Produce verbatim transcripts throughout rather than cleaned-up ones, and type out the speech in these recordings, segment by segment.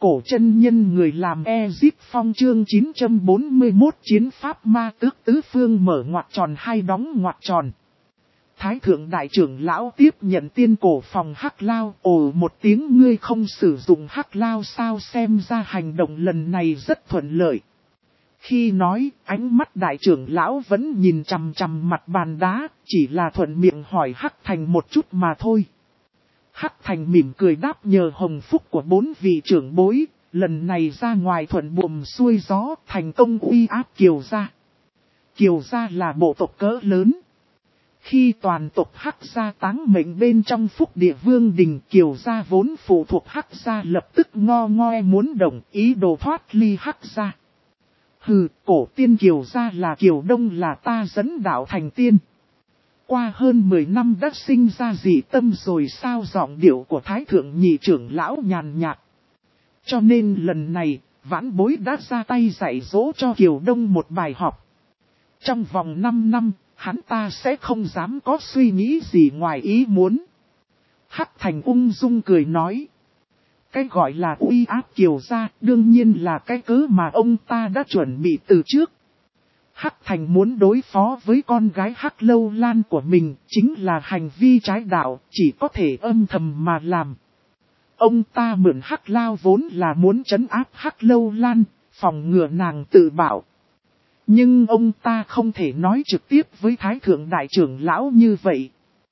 cổ chân nhân người làm Ezip Phong chương chín trăm bốn mươi mốt chiến pháp ma tước tứ phương mở ngoặc tròn hai đóng ngoặc tròn. Thái thượng đại trưởng lão tiếp nhận tiên cổ phòng hắc lao, ồ một tiếng ngươi không sử dụng hắc lao sao, xem ra hành động lần này rất thuận lợi. Khi nói, ánh mắt đại trưởng lão vẫn nhìn chằm chằm mặt bàn đá, chỉ là thuận miệng hỏi Hắc Thành một chút mà thôi. Hắc Thành mỉm cười đáp nhờ hồng phúc của bốn vị trưởng bối, lần này ra ngoài thuận buồm xuôi gió, thành công uy áp Kiều gia. Kiều gia là bộ tộc cỡ lớn. Khi toàn tộc Hắc gia táng mệnh bên trong phúc địa vương đình, Kiều gia vốn phụ thuộc Hắc gia lập tức ngo ngoe muốn động, ý đồ thoát ly Hắc gia. Hừ, cổ tiên Kiều gia là Kiều Đông là ta dẫn đạo thành tiên. Qua hơn mười năm đã sinh ra dị tâm rồi sao, giọng điệu của Thái thượng nhị trưởng lão nhàn nhạt. Cho nên lần này, vãn bối đã ra tay dạy dỗ cho Kiều Đông một bài học. Trong vòng năm năm, hắn ta sẽ không dám có suy nghĩ gì ngoài ý muốn. Hắc Thành ung dung cười nói. Cái gọi là uy áp Kiều gia đương nhiên là cái cớ mà ông ta đã chuẩn bị từ trước. Hắc Thành muốn đối phó với con gái Hắc Lâu Lan của mình chính là hành vi trái đạo, chỉ có thể âm thầm mà làm. Ông ta mượn Hắc Lao vốn là muốn trấn áp Hắc Lâu Lan, phòng ngừa nàng tự bảo. Nhưng ông ta không thể nói trực tiếp với Thái thượng đại trưởng lão như vậy.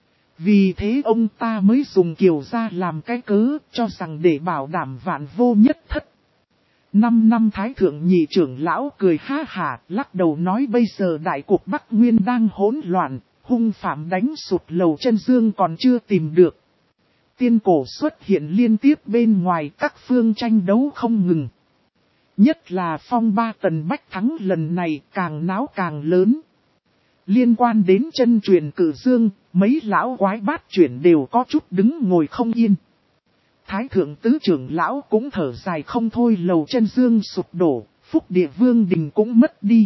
Vì thế ông ta mới dùng Kiều gia làm cái cớ, cho rằng để bảo đảm vạn vô nhất thất. Năm năm Thái thượng nhị trưởng lão cười ha hả, lắc đầu nói bây giờ đại cuộc Bắc Nguyên đang hỗn loạn, hung phạm đánh sụt lầu chân dương còn chưa tìm được. Tiên cổ xuất hiện liên tiếp bên ngoài, các phương tranh đấu không ngừng. Nhất là phong ba tần bách thắng lần này càng náo càng lớn. Liên quan đến chân truyền cử dương, mấy lão quái bát chuyển đều có chút đứng ngồi không yên. Thái thượng tứ trưởng lão cũng thở dài không thôi, lầu chân dương sụp đổ, phúc địa vương đình cũng mất đi.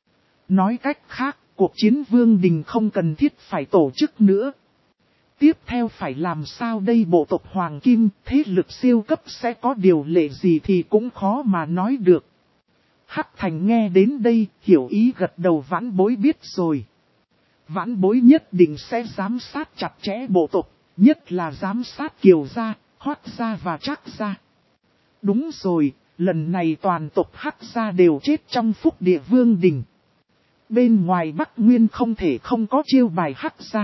Nói cách khác, cuộc chiến vương đình không cần thiết phải tổ chức nữa. Tiếp theo phải làm sao đây, bộ tộc Hoàng Kim, thế lực siêu cấp sẽ có điều lệ gì thì cũng khó mà nói được. Hắc Thành nghe đến đây, hiểu ý gật đầu, vãn bối biết rồi. Vãn bối nhất định sẽ giám sát chặt chẽ bộ tộc, nhất là giám sát Kiều gia, Hoắc gia và Trác gia. Đúng rồi, lần này toàn tộc Hắc gia đều chết trong phúc địa vương đình. Bên ngoài Bắc Nguyên không thể không có chiêu bài Hắc gia.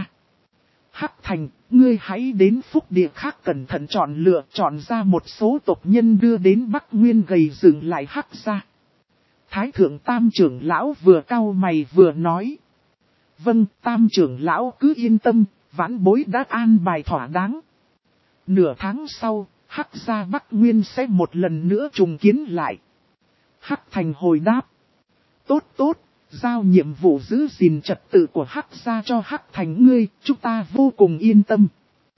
Hắc Thành, ngươi hãy đến phúc địa khác cẩn thận chọn lựa, chọn ra một số tộc nhân đưa đến Bắc Nguyên gầy dựng lại Hắc gia. Thái thượng tam trưởng lão vừa cau mày vừa nói. Vâng, tam trưởng lão cứ yên tâm, vãn bối đã an bài thỏa đáng. Nửa tháng sau, Hắc gia Bắc Nguyên sẽ một lần nữa trùng kiến lại. Hắc Thành hồi đáp. Tốt tốt, giao nhiệm vụ giữ gìn trật tự của Hắc gia cho Hắc Thành ngươi, chúng ta vô cùng yên tâm.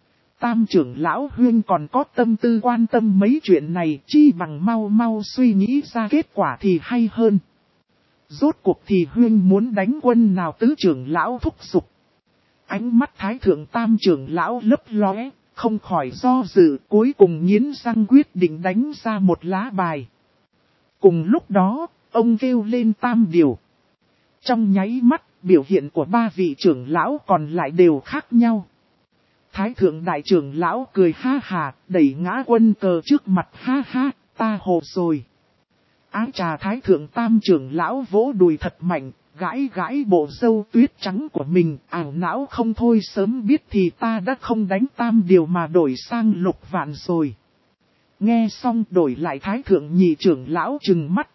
Tam trưởng lão Huyên còn có tâm tư quan tâm mấy chuyện này, chi bằng mau mau suy nghĩ ra kết quả thì hay hơn. Rốt cuộc thì Huyên muốn đánh quân nào, tứ trưởng lão thúc giục. Ánh mắt thái thượng tam trưởng lão lấp lóe, không khỏi do dự, cuối cùng nghiến răng quyết định đánh ra một lá bài. Cùng lúc đó, ông kêu lên tam điều. Trong nháy mắt, biểu hiện của ba vị trưởng lão còn lại đều khác nhau. Thái thượng đại trưởng lão cười ha hà, đẩy ngã quân cờ trước mặt, ha ha, ta hồ rồi. Ái trà, thái thượng tam trưởng lão vỗ đùi thật mạnh, gãi gãi bộ râu tuyết trắng của mình, ảo não không thôi, sớm biết thì ta đã không đánh tam điều mà đổi sang lục vạn rồi. Nghe xong đổi lại thái thượng nhị trưởng lão trừng mắt.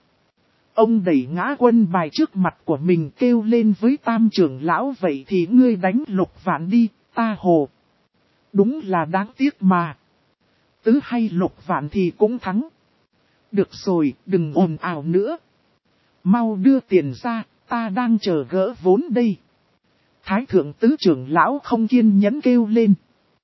Ông đẩy ngã quân bài trước mặt của mình, kêu lên với tam trưởng lão, vậy thì ngươi đánh lục vạn đi, ta hồ. Đúng là đáng tiếc mà. Tứ hay lục vạn thì cũng thắng. Được rồi, đừng ồn ào nữa. Mau đưa tiền ra, ta đang chờ gỡ vốn đây. Thái thượng tứ trưởng lão không kiên nhẫn kêu lên.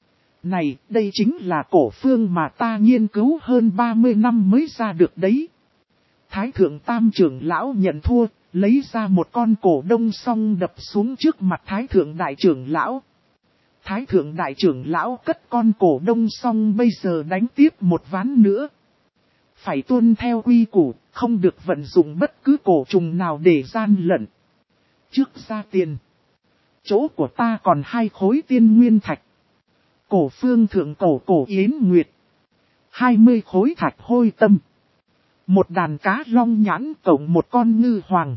Này, đây chính là cổ phương mà ta nghiên cứu hơn ba mươi năm mới ra được đấy. Thái thượng tam trưởng lão nhận thua, lấy ra một con cổ đông song đập xuống trước mặt thái thượng đại trưởng lão. Thái thượng đại trưởng lão cất con cổ đông song bây giờ đánh tiếp một ván nữa. phải tuân theo quy củ, không được vận dụng bất cứ cổ trùng nào để gian lận. Trước ra tiền, chỗ của ta còn hai khối tiên nguyên thạch. Cổ phương thượng cổ cổ yến nguyệt. Hai mươi khối thạch hôi tâm. Một đàn cá long nhãn cộng một con ngư hoàng.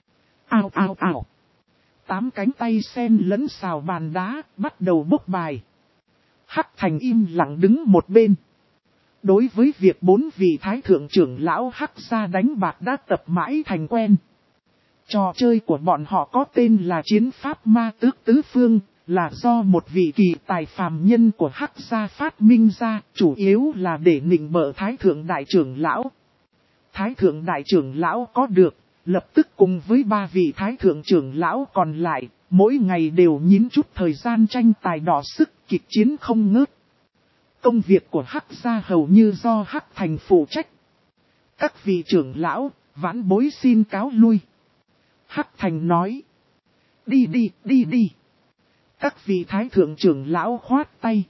Ao ao ao. Tám cánh tay sen lẫn xào bàn đá, bắt đầu bốc bài. Hắc Thành im lặng đứng một bên. Đối với việc bốn vị thái thượng trưởng lão Hắc gia đánh bạc đã tập mãi thành quen. Trò chơi của bọn họ có tên là Chiến Pháp Ma Tước Tứ Phương, là do một vị kỳ tài phàm nhân của Hắc gia phát minh ra, chủ yếu là để nịnh bợ thái thượng đại trưởng lão. Thái thượng đại trưởng lão có được, lập tức cùng với ba vị thái thượng trưởng lão còn lại, mỗi ngày đều nhín chút thời gian tranh tài đỏ sức, kịch chiến không ngớt. Công việc của Hắc gia hầu như do Hắc Thành phụ trách. Các vị trưởng lão, vãn bối xin cáo lui. Hắc Thành nói. Đi đi, đi đi. Các vị thái thượng trưởng lão khoát tay.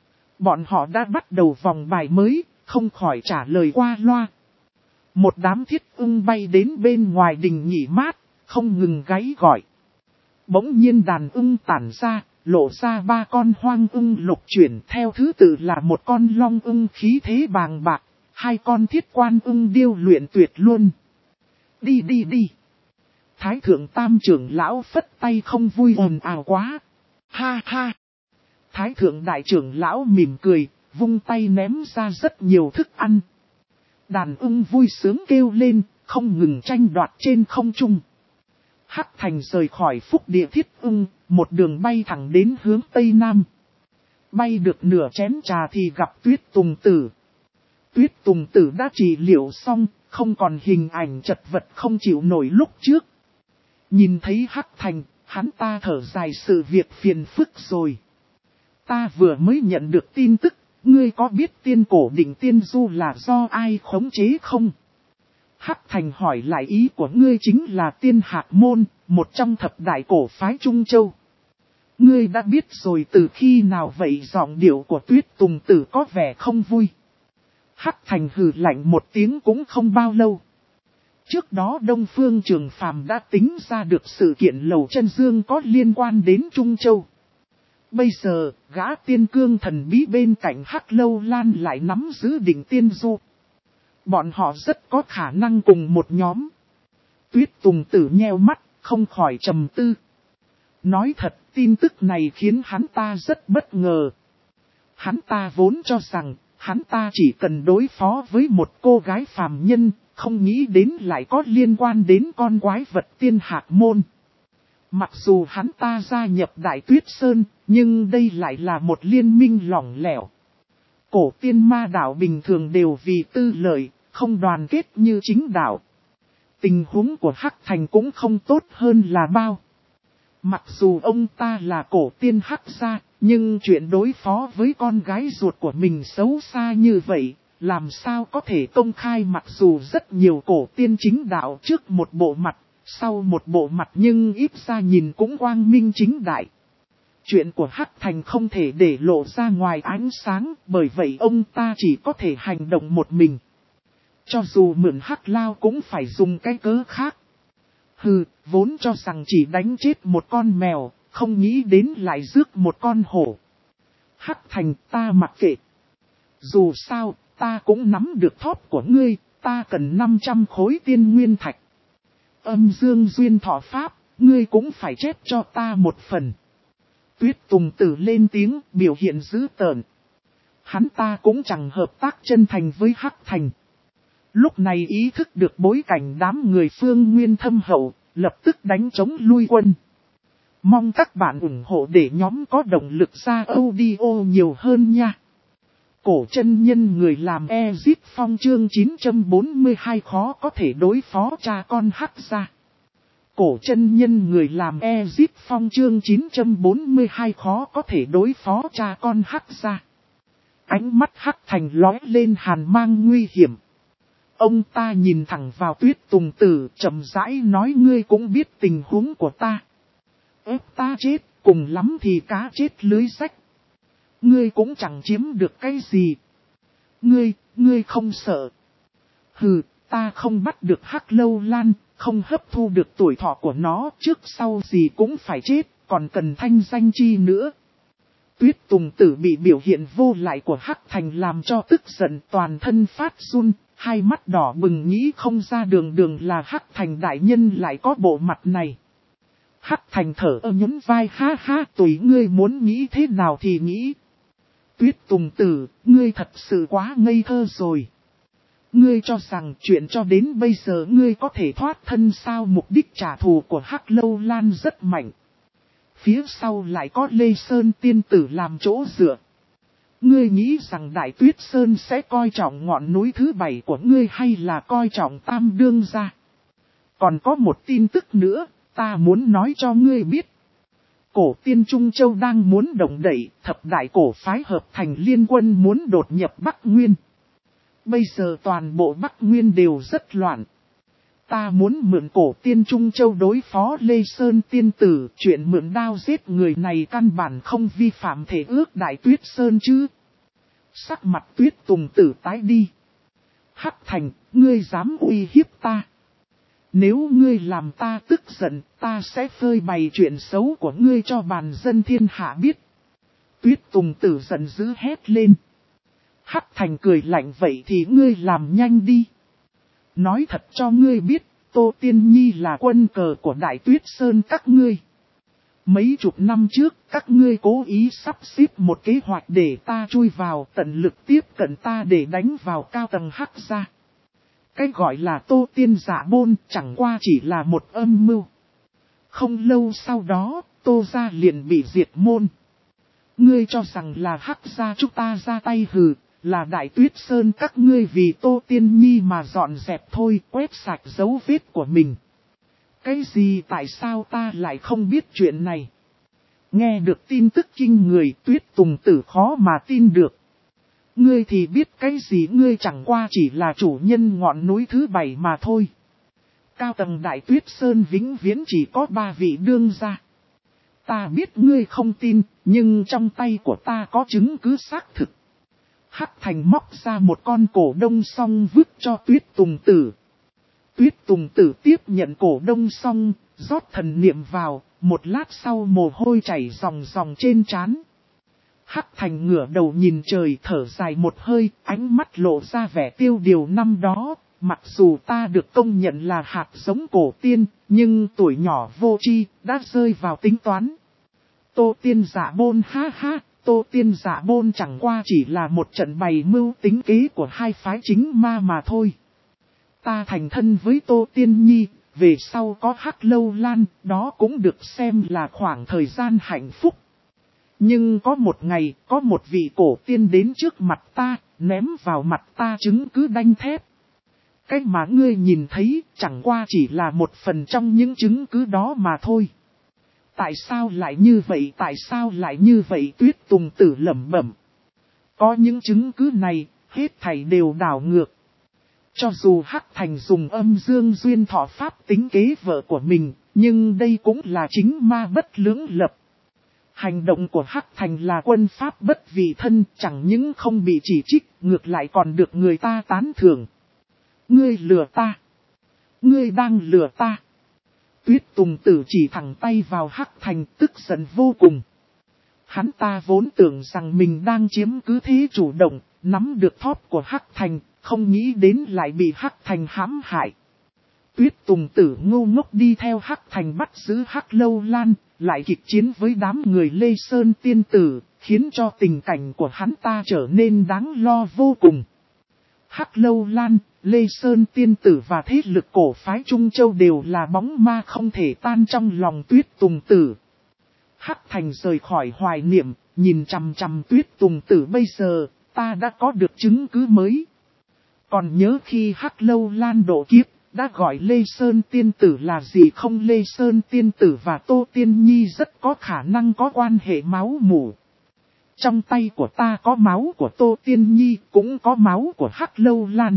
Bọn họ đã bắt đầu vòng bài mới, không khỏi trả lời qua loa. Một đám thiết ưng bay đến bên ngoài đình nghỉ mát, không ngừng gáy gọi. Bỗng nhiên đàn ưng tản ra, lộ ra ba con hoang ưng lục chuyển theo thứ tự là một con long ưng khí thế bàng bạc, hai con thiết quan ưng điêu luyện tuyệt luôn. Đi đi đi. Thái thượng tam trưởng lão phất tay không vui ồn ào quá. Ha ha. Thái thượng đại trưởng lão mỉm cười, vung tay ném ra rất nhiều thức ăn. Đàn ưng vui sướng kêu lên, không ngừng tranh đoạt trên không trung. Hắc Thành rời khỏi phúc địa thiết ưng, một đường bay thẳng đến hướng Tây Nam. Bay được nửa chén trà thì gặp Tuyết Tùng Tử. Tuyết Tùng Tử đã trị liệu xong, không còn hình ảnh chật vật không chịu nổi lúc trước. Nhìn thấy Hắc Thành, hắn ta thở dài sự việc phiền phức rồi. Ta vừa mới nhận được tin tức, ngươi có biết tiên cổ đỉnh tiên du là do ai khống chế không? Hắc Thành hỏi lại, ý của ngươi chính là Tiên Hạc Môn, một trong thập đại cổ phái Trung Châu. Ngươi đã biết rồi từ khi nào vậy? Giọng điệu của Tuyết Tùng Tử có vẻ không vui. Hắc Thành hừ lạnh một tiếng cũng không bao lâu. Trước đó Đông Phương Trường Phàm đã tính ra được sự kiện Lầu Chân Dương có liên quan đến Trung Châu. Bây giờ, gã tiên cương thần bí bên cạnh Hắc Lâu Lan lại nắm giữ đỉnh tiên du. Bọn họ rất có khả năng cùng một nhóm. Tuyết Tùng Tử nheo mắt, không khỏi trầm tư. Nói thật, tin tức này khiến hắn ta rất bất ngờ. Hắn ta vốn cho rằng, hắn ta chỉ cần đối phó với một cô gái phàm nhân, không nghĩ đến lại có liên quan đến con quái vật Tiên Hạc Môn. Mặc dù hắn ta gia nhập Đại Tuyết Sơn, nhưng đây lại là một liên minh lỏng lẻo. Cổ tiên ma đạo bình thường đều vì tư lợi, không đoàn kết như chính đạo. Tình huống của Hắc Thành cũng không tốt hơn là bao. Mặc dù ông ta là cổ tiên Hắc gia, nhưng chuyện đối phó với con gái ruột của mình xấu xa như vậy, làm sao có thể công khai? Mặc dù rất nhiều cổ tiên chính đạo trước một bộ mặt, sau một bộ mặt, nhưng ít ra nhìn cũng quang minh chính đại. Chuyện của Hắc Thành không thể để lộ ra ngoài ánh sáng, bởi vậy ông ta chỉ có thể hành động một mình. Cho dù mượn Hắc Lao cũng phải dùng cái cớ khác. Hừ, vốn cho rằng chỉ đánh chết một con mèo, không nghĩ đến lại rước một con hổ. Hắc Thành, ta mặc kệ. Dù sao, ta cũng nắm được thóp của ngươi, ta cần năm trăm khối tiên nguyên thạch. Âm dương duyên thọ pháp, ngươi cũng phải chép cho ta một phần. Tuyết Tùng Tử lên tiếng, biểu hiện dữ tợn. Hắn ta cũng chẳng hợp tác chân thành với Hắc Thành. Lúc này ý thức được bối cảnh đám người phương nguyên thâm hậu, lập tức đánh chống lui quân. Mong các bạn ủng hộ để nhóm có động lực ra audio nhiều hơn nha. Cổ chân nhân người làm Ezip Phong chương chín trăm bốn mươi hai khó có thể đối phó cha con Hắc gia. Cổ chân nhân người làm Ezip Phong chương chín trăm bốn mươi hai khó có thể đối phó cha con Hắc gia. Ánh mắt Hắc Thành lóe lên hàn mang nguy hiểm. Ông ta nhìn thẳng vào Tuyết Tùng Tử, chậm rãi nói, ngươi cũng biết tình huống của ta. Ép ta chết, cùng lắm thì cá chết lưới rách. Ngươi cũng chẳng chiếm được cái gì. Ngươi, ngươi không sợ. Hừ, ta không bắt được Hắc Lâu Lan, không hấp thu được tuổi thọ của nó, trước sau gì cũng phải chết, còn cần thanh danh chi nữa. Tuyết Tùng Tử bị biểu hiện vô lại của Hắc Thành làm cho tức giận, toàn thân phát run, hai mắt đỏ bừng, nghĩ không ra đường đường là Hắc Thành đại nhân lại có bộ mặt này. Hắc Thành thở ơ nhún vai, ha ha, tùy ngươi muốn nghĩ thế nào thì nghĩ. Tuyết Tùng Tử, ngươi thật sự quá ngây thơ rồi. Ngươi cho rằng chuyện cho đến bây giờ ngươi có thể thoát thân sao? Mục đích trả thù của Hắc Lâu Lan rất mạnh. Phía sau lại có Lê Sơn tiên tử làm chỗ dựa. Ngươi nghĩ rằng Đại Tuyết Sơn sẽ coi trọng ngọn núi thứ bảy của ngươi hay là coi trọng Tam Đương gia? Còn có một tin tức nữa, ta muốn nói cho ngươi biết. Cổ tiên Trung Châu đang muốn động đẩy, thập đại cổ phái hợp thành liên quân muốn đột nhập Bắc Nguyên. Bây giờ toàn bộ Bắc Nguyên đều rất loạn. Ta muốn mượn cổ tiên Trung Châu đối phó Lê Sơn tiên tử, chuyện mượn đao giết người này căn bản không vi phạm thể ước Đại Tuyết Sơn chứ. Sắc mặt Tuyết Tùng Tử tái đi. Hắc Thành, ngươi dám uy hiếp ta. Nếu ngươi làm ta tức giận, ta sẽ phơi bày chuyện xấu của ngươi cho bàn dân thiên hạ biết. Tuyết Tùng Tử giận dữ hét lên. Hắc Thành cười lạnh, vậy thì ngươi làm nhanh đi. Nói thật cho ngươi biết, Tô Tiên Nhi là quân cờ của Đại Tuyết Sơn các ngươi. Mấy chục năm trước, các ngươi cố ý sắp xếp một kế hoạch để ta chui vào, tận lực tiếp cận ta để đánh vào cao tầng Hắc gia. Cái gọi là Tô Tiên giả bôn chẳng qua chỉ là một âm mưu. Không lâu sau đó, Tô gia liền bị diệt môn. Ngươi cho rằng là Hắc gia chúng ta ra tay hừ, là Đại Tuyết Sơn các ngươi vì Tô Tiên Nhi mà dọn dẹp thôi, quét sạch dấu vết của mình. Cái gì, tại sao ta lại không biết chuyện này? Nghe được tin tức kinh người, Tuyết Tùng Tử khó mà tin được. Ngươi thì biết cái gì, ngươi chẳng qua chỉ là chủ nhân ngọn núi thứ bảy mà thôi. Cao tầng Đại Tuyết Sơn vĩnh viễn chỉ có ba vị đương gia. Ta biết ngươi không tin, nhưng trong tay của ta có chứng cứ xác thực. Hắc Thành móc ra một con cổ đông song vứt cho Tuyết Tùng Tử. Tuyết Tùng Tử tiếp nhận cổ đông song, rót thần niệm vào, một lát sau mồ hôi chảy ròng ròng trên trán. Hắc Thành ngửa đầu nhìn trời, thở dài một hơi, ánh mắt lộ ra vẻ tiêu điều năm đó. Mặc dù ta được công nhận là hạt giống cổ tiên, nhưng tuổi nhỏ vô tri đã rơi vào tính toán. Tô Tiên giả bôn, ha ha, Tô Tiên giả bôn chẳng qua chỉ là một trận bày mưu tính kế của hai phái chính ma mà thôi. Ta thành thân với Tô Tiên Nhi, về sau có Hắc Lâu Lan, đó cũng được xem là khoảng thời gian hạnh phúc. Nhưng có một ngày, có một vị cổ tiên đến trước mặt ta, ném vào mặt ta chứng cứ đanh thép. Cái mà ngươi nhìn thấy chẳng qua chỉ là một phần trong những chứng cứ đó mà thôi. Tại sao lại như vậy, tại sao lại như vậy? Tuyết Tùng Tử lẩm bẩm. Có những chứng cứ này, hết thảy đều đảo ngược. Cho dù Hắc Thành dùng âm dương duyên thọ pháp tính kế vợ của mình, nhưng đây cũng là chính ma bất lưỡng lập. Hành động của Hắc Thành là quân pháp bất vị thân, chẳng những không bị chỉ trích, ngược lại còn được người ta tán thưởng. Ngươi lừa ta. Ngươi đang lừa ta. Tuyết Tùng Tử chỉ thẳng tay vào Hắc Thành, tức giận vô cùng. Hắn ta vốn tưởng rằng mình đang chiếm cứ thế chủ động, nắm được thóp của Hắc Thành, không nghĩ đến lại bị Hắc Thành hãm hại. Tuyết Tùng Tử ngu ngốc đi theo Hắc Thành bắt giữ Hắc Lâu Lan, lại kịch chiến với đám người Lê Sơn tiên tử, khiến cho tình cảnh của hắn ta trở nên đáng lo vô cùng. Hắc Lâu Lan, Lê Sơn tiên tử và thế lực cổ phái Trung Châu đều là bóng ma không thể tan trong lòng Tuyết Tùng Tử. Hắc Thành rời khỏi hoài niệm, nhìn chằm chằm Tuyết Tùng Tử, bây giờ, ta đã có được chứng cứ mới. Còn nhớ khi Hắc Lâu Lan độ kiếp, đã gọi Lê Sơn tiên tử là gì không? Lê Sơn tiên tử và Tô Tiên Nhi rất có khả năng có quan hệ máu mủ. Trong tay của ta có máu của Tô Tiên Nhi, cũng có máu của Hắc Lâu Lan.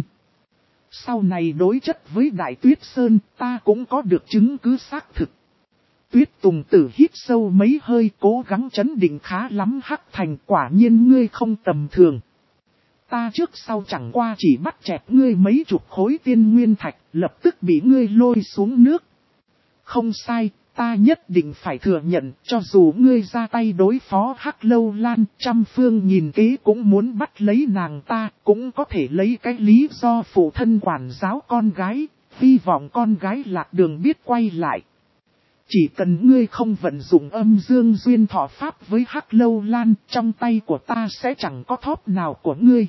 Sau này đối chất với Đại Tuyết Sơn, ta cũng có được chứng cứ xác thực. Tuyết Tùng Tử hít sâu mấy hơi, cố gắng trấn định khá lắm. Hắc Thành, quả nhiên ngươi không tầm thường. ta trước sau chẳng qua chỉ bắt chẹt ngươi mấy chục khối tiên nguyên thạch, lập tức bị ngươi lôi xuống nước. Không sai, ta nhất định phải thừa nhận, cho dù ngươi ra tay đối phó Hắc Lâu Lan, trăm phương nghìn kế cũng muốn bắt lấy nàng ta, cũng có thể lấy cái lý do phụ thân quản giáo con gái, hy vọng con gái lạc đường biết quay lại. Chỉ cần ngươi không vận dụng âm dương duyên thọ pháp với Hắc Lâu Lan, trong tay của ta sẽ chẳng có thóp nào của ngươi.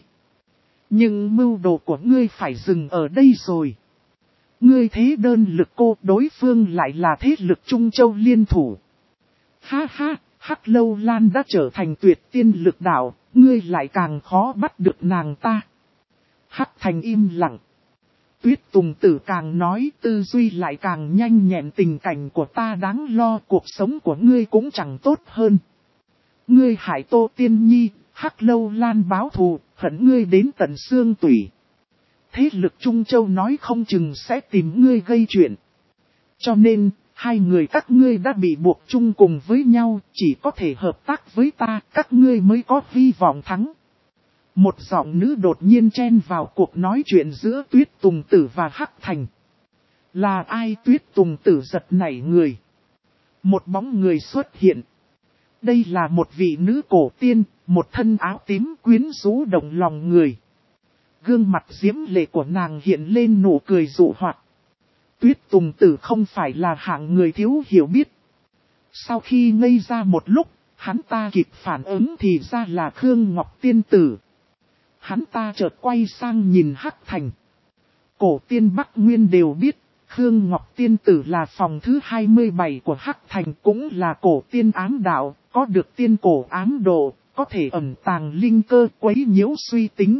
Nhưng mưu đồ của ngươi phải dừng ở đây rồi. Ngươi thế đơn lực cô, đối phương lại là thế lực Trung Châu liên thủ. Ha ha, Hắc Lâu Lan đã trở thành tuyệt tiên lực đạo, ngươi lại càng khó bắt được nàng ta. Hắc Thành im lặng. Tuyết Tùng Tử càng nói, tư duy lại càng nhanh nhẹn, tình cảnh của ta đáng lo, cuộc sống của ngươi cũng chẳng tốt hơn. Ngươi hại Tô Tiên Nhi, Hắc Lâu Lan báo thù, hận ngươi đến tận xương tủy. Thế lực Trung Châu nói không chừng sẽ tìm ngươi gây chuyện. Cho nên, hai người các ngươi đã bị buộc chung cùng với nhau, chỉ có thể hợp tác với ta, các ngươi mới có hy vọng thắng. Một giọng nữ đột nhiên chen vào cuộc nói chuyện giữa Tuyết Tùng Tử và Hắc Thành. Là ai? Tuyết Tùng Tử giật nảy người. Một bóng người xuất hiện. Đây là một vị nữ cổ tiên, một thân áo tím quyến rũ động lòng người. Gương mặt diễm lệ của nàng hiện lên nụ cười dụ hoặc. Tuyết Tùng Tử không phải là hạng người thiếu hiểu biết. Sau khi ngây ra một lúc, hắn ta kịp phản ứng thì ra là Khương Ngọc Tiên Tử. Hắn ta chợt quay sang nhìn Hắc Thành. Cổ tiên Bắc Nguyên đều biết, Khương Ngọc Tiên Tử là phòng thứ hai mươi bảy của Hắc Thành, cũng là cổ tiên ám đạo, có được tiên cổ ám độ, có thể ẩn tàng linh cơ quấy nhiễu suy tính.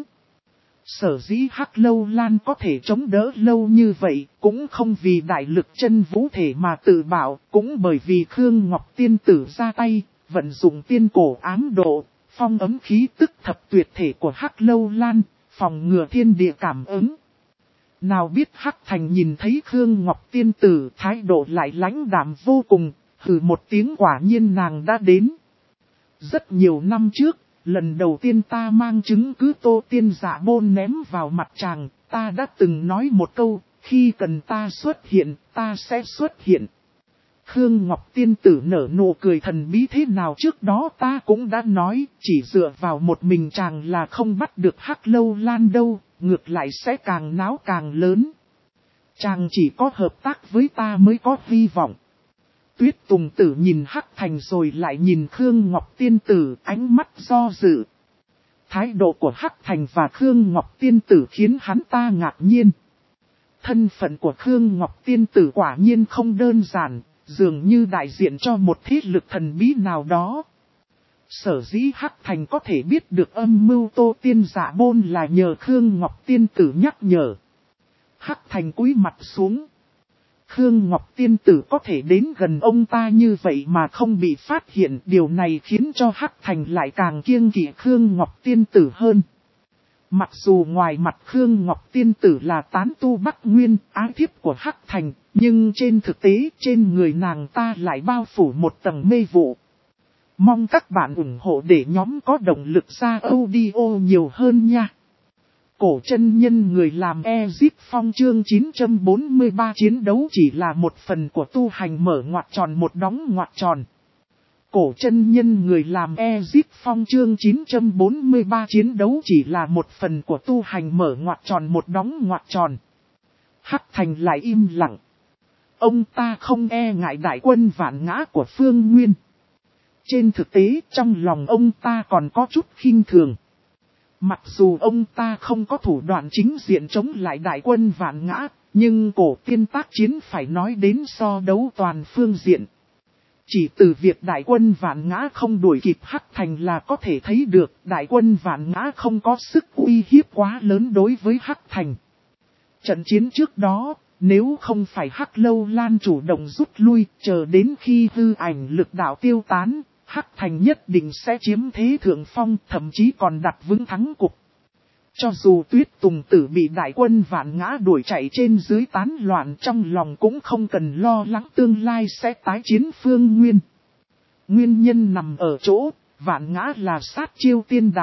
Sở dĩ Hắc Lâu Lan có thể chống đỡ lâu như vậy, cũng không vì đại lực chân vũ thể mà tự bảo, cũng bởi vì Khương Ngọc Tiên Tử ra tay, vận dụng tiên cổ ám độ, phong ấm khí tức thập tuyệt thể của Hắc Lâu Lan, phòng ngừa thiên địa cảm ứng. Nào biết Hắc Thành nhìn thấy Khương Ngọc Tiên Tử thái độ lại lãnh đạm vô cùng, hừ một tiếng, quả nhiên nàng đã đến. Rất nhiều năm trước, lần đầu tiên ta mang chứng cứ Tô Tiên giả bôn ném vào mặt chàng, ta đã từng nói một câu, khi cần ta xuất hiện, ta sẽ xuất hiện. Khương Ngọc Tiên Tử nở nụ cười thần bí, thế nào trước đó ta cũng đã nói, chỉ dựa vào một mình chàng là không bắt được Hắc Lâu Lan đâu, ngược lại sẽ càng náo càng lớn. Chàng chỉ có hợp tác với ta mới có hy vọng. Tuyết Tùng Tử nhìn Hắc Thành rồi lại nhìn Khương Ngọc Tiên Tử, ánh mắt do dự. Thái độ của Hắc Thành và Khương Ngọc Tiên Tử khiến hắn ta ngạc nhiên. Thân phận của Khương Ngọc Tiên Tử quả nhiên không đơn giản, dường như đại diện cho một thế lực thần bí nào đó. Sở dĩ Hắc Thành có thể biết được âm mưu Tô Tiên giả bôn là nhờ Khương Ngọc Tiên Tử nhắc nhở. Hắc Thành cúi mặt xuống. Khương Ngọc Tiên Tử có thể đến gần ông ta như vậy mà không bị phát hiện, điều này khiến cho Hắc Thành lại càng kiêng kỵ Khương Ngọc Tiên Tử hơn. Mặc dù ngoài mặt Khương Ngọc Tiên Tử là tán tu Bắc Nguyên, ái thiếp của Hắc Thành, nhưng trên thực tế trên người nàng ta lại bao phủ một tầng mê vụ. Mong các bạn ủng hộ để nhóm có động lực ra audio nhiều hơn nha. Cổ chân nhân người làm Ezip Phong chương chín trăm bốn mươi ba chiến đấu chỉ là một phần của tu hành mở ngoặc tròn một đóng ngoặc tròn. Cổ chân nhân người làm Ezip Phong chương chín trăm bốn mươi ba chiến đấu chỉ là một phần của tu hành mở ngoặc tròn một đóng ngoặc tròn. Hắc Thành lại im lặng. Ông ta không e ngại đại quân vạn ngã của Phương Nguyên. Trên thực tế trong lòng ông ta còn có chút khinh thường. Mặc dù ông ta không có thủ đoạn chính diện chống lại đại quân vạn ngã, nhưng cổ tiên tác chiến phải nói đến so đấu toàn phương diện. Chỉ từ việc đại quân vạn ngã không đuổi kịp Hắc Thành là có thể thấy được đại quân vạn ngã không có sức uy hiếp quá lớn đối với Hắc Thành. Trận chiến trước đó, nếu không phải Hắc Lâu Lan chủ động rút lui, chờ đến khi hư ảnh lực đạo tiêu tán, Hắc Thành nhất định sẽ chiếm thế thượng phong, thậm chí còn đặt vững thắng cục. Cho dù Tuyết Tùng Tử bị đại quân vạn ngã đuổi chạy trên dưới tán loạn, trong lòng cũng không cần lo lắng tương lai sẽ tái chiến Phương Nguyên. Nguyên nhân nằm ở chỗ, vạn ngã là sát chiêu tiên đạo,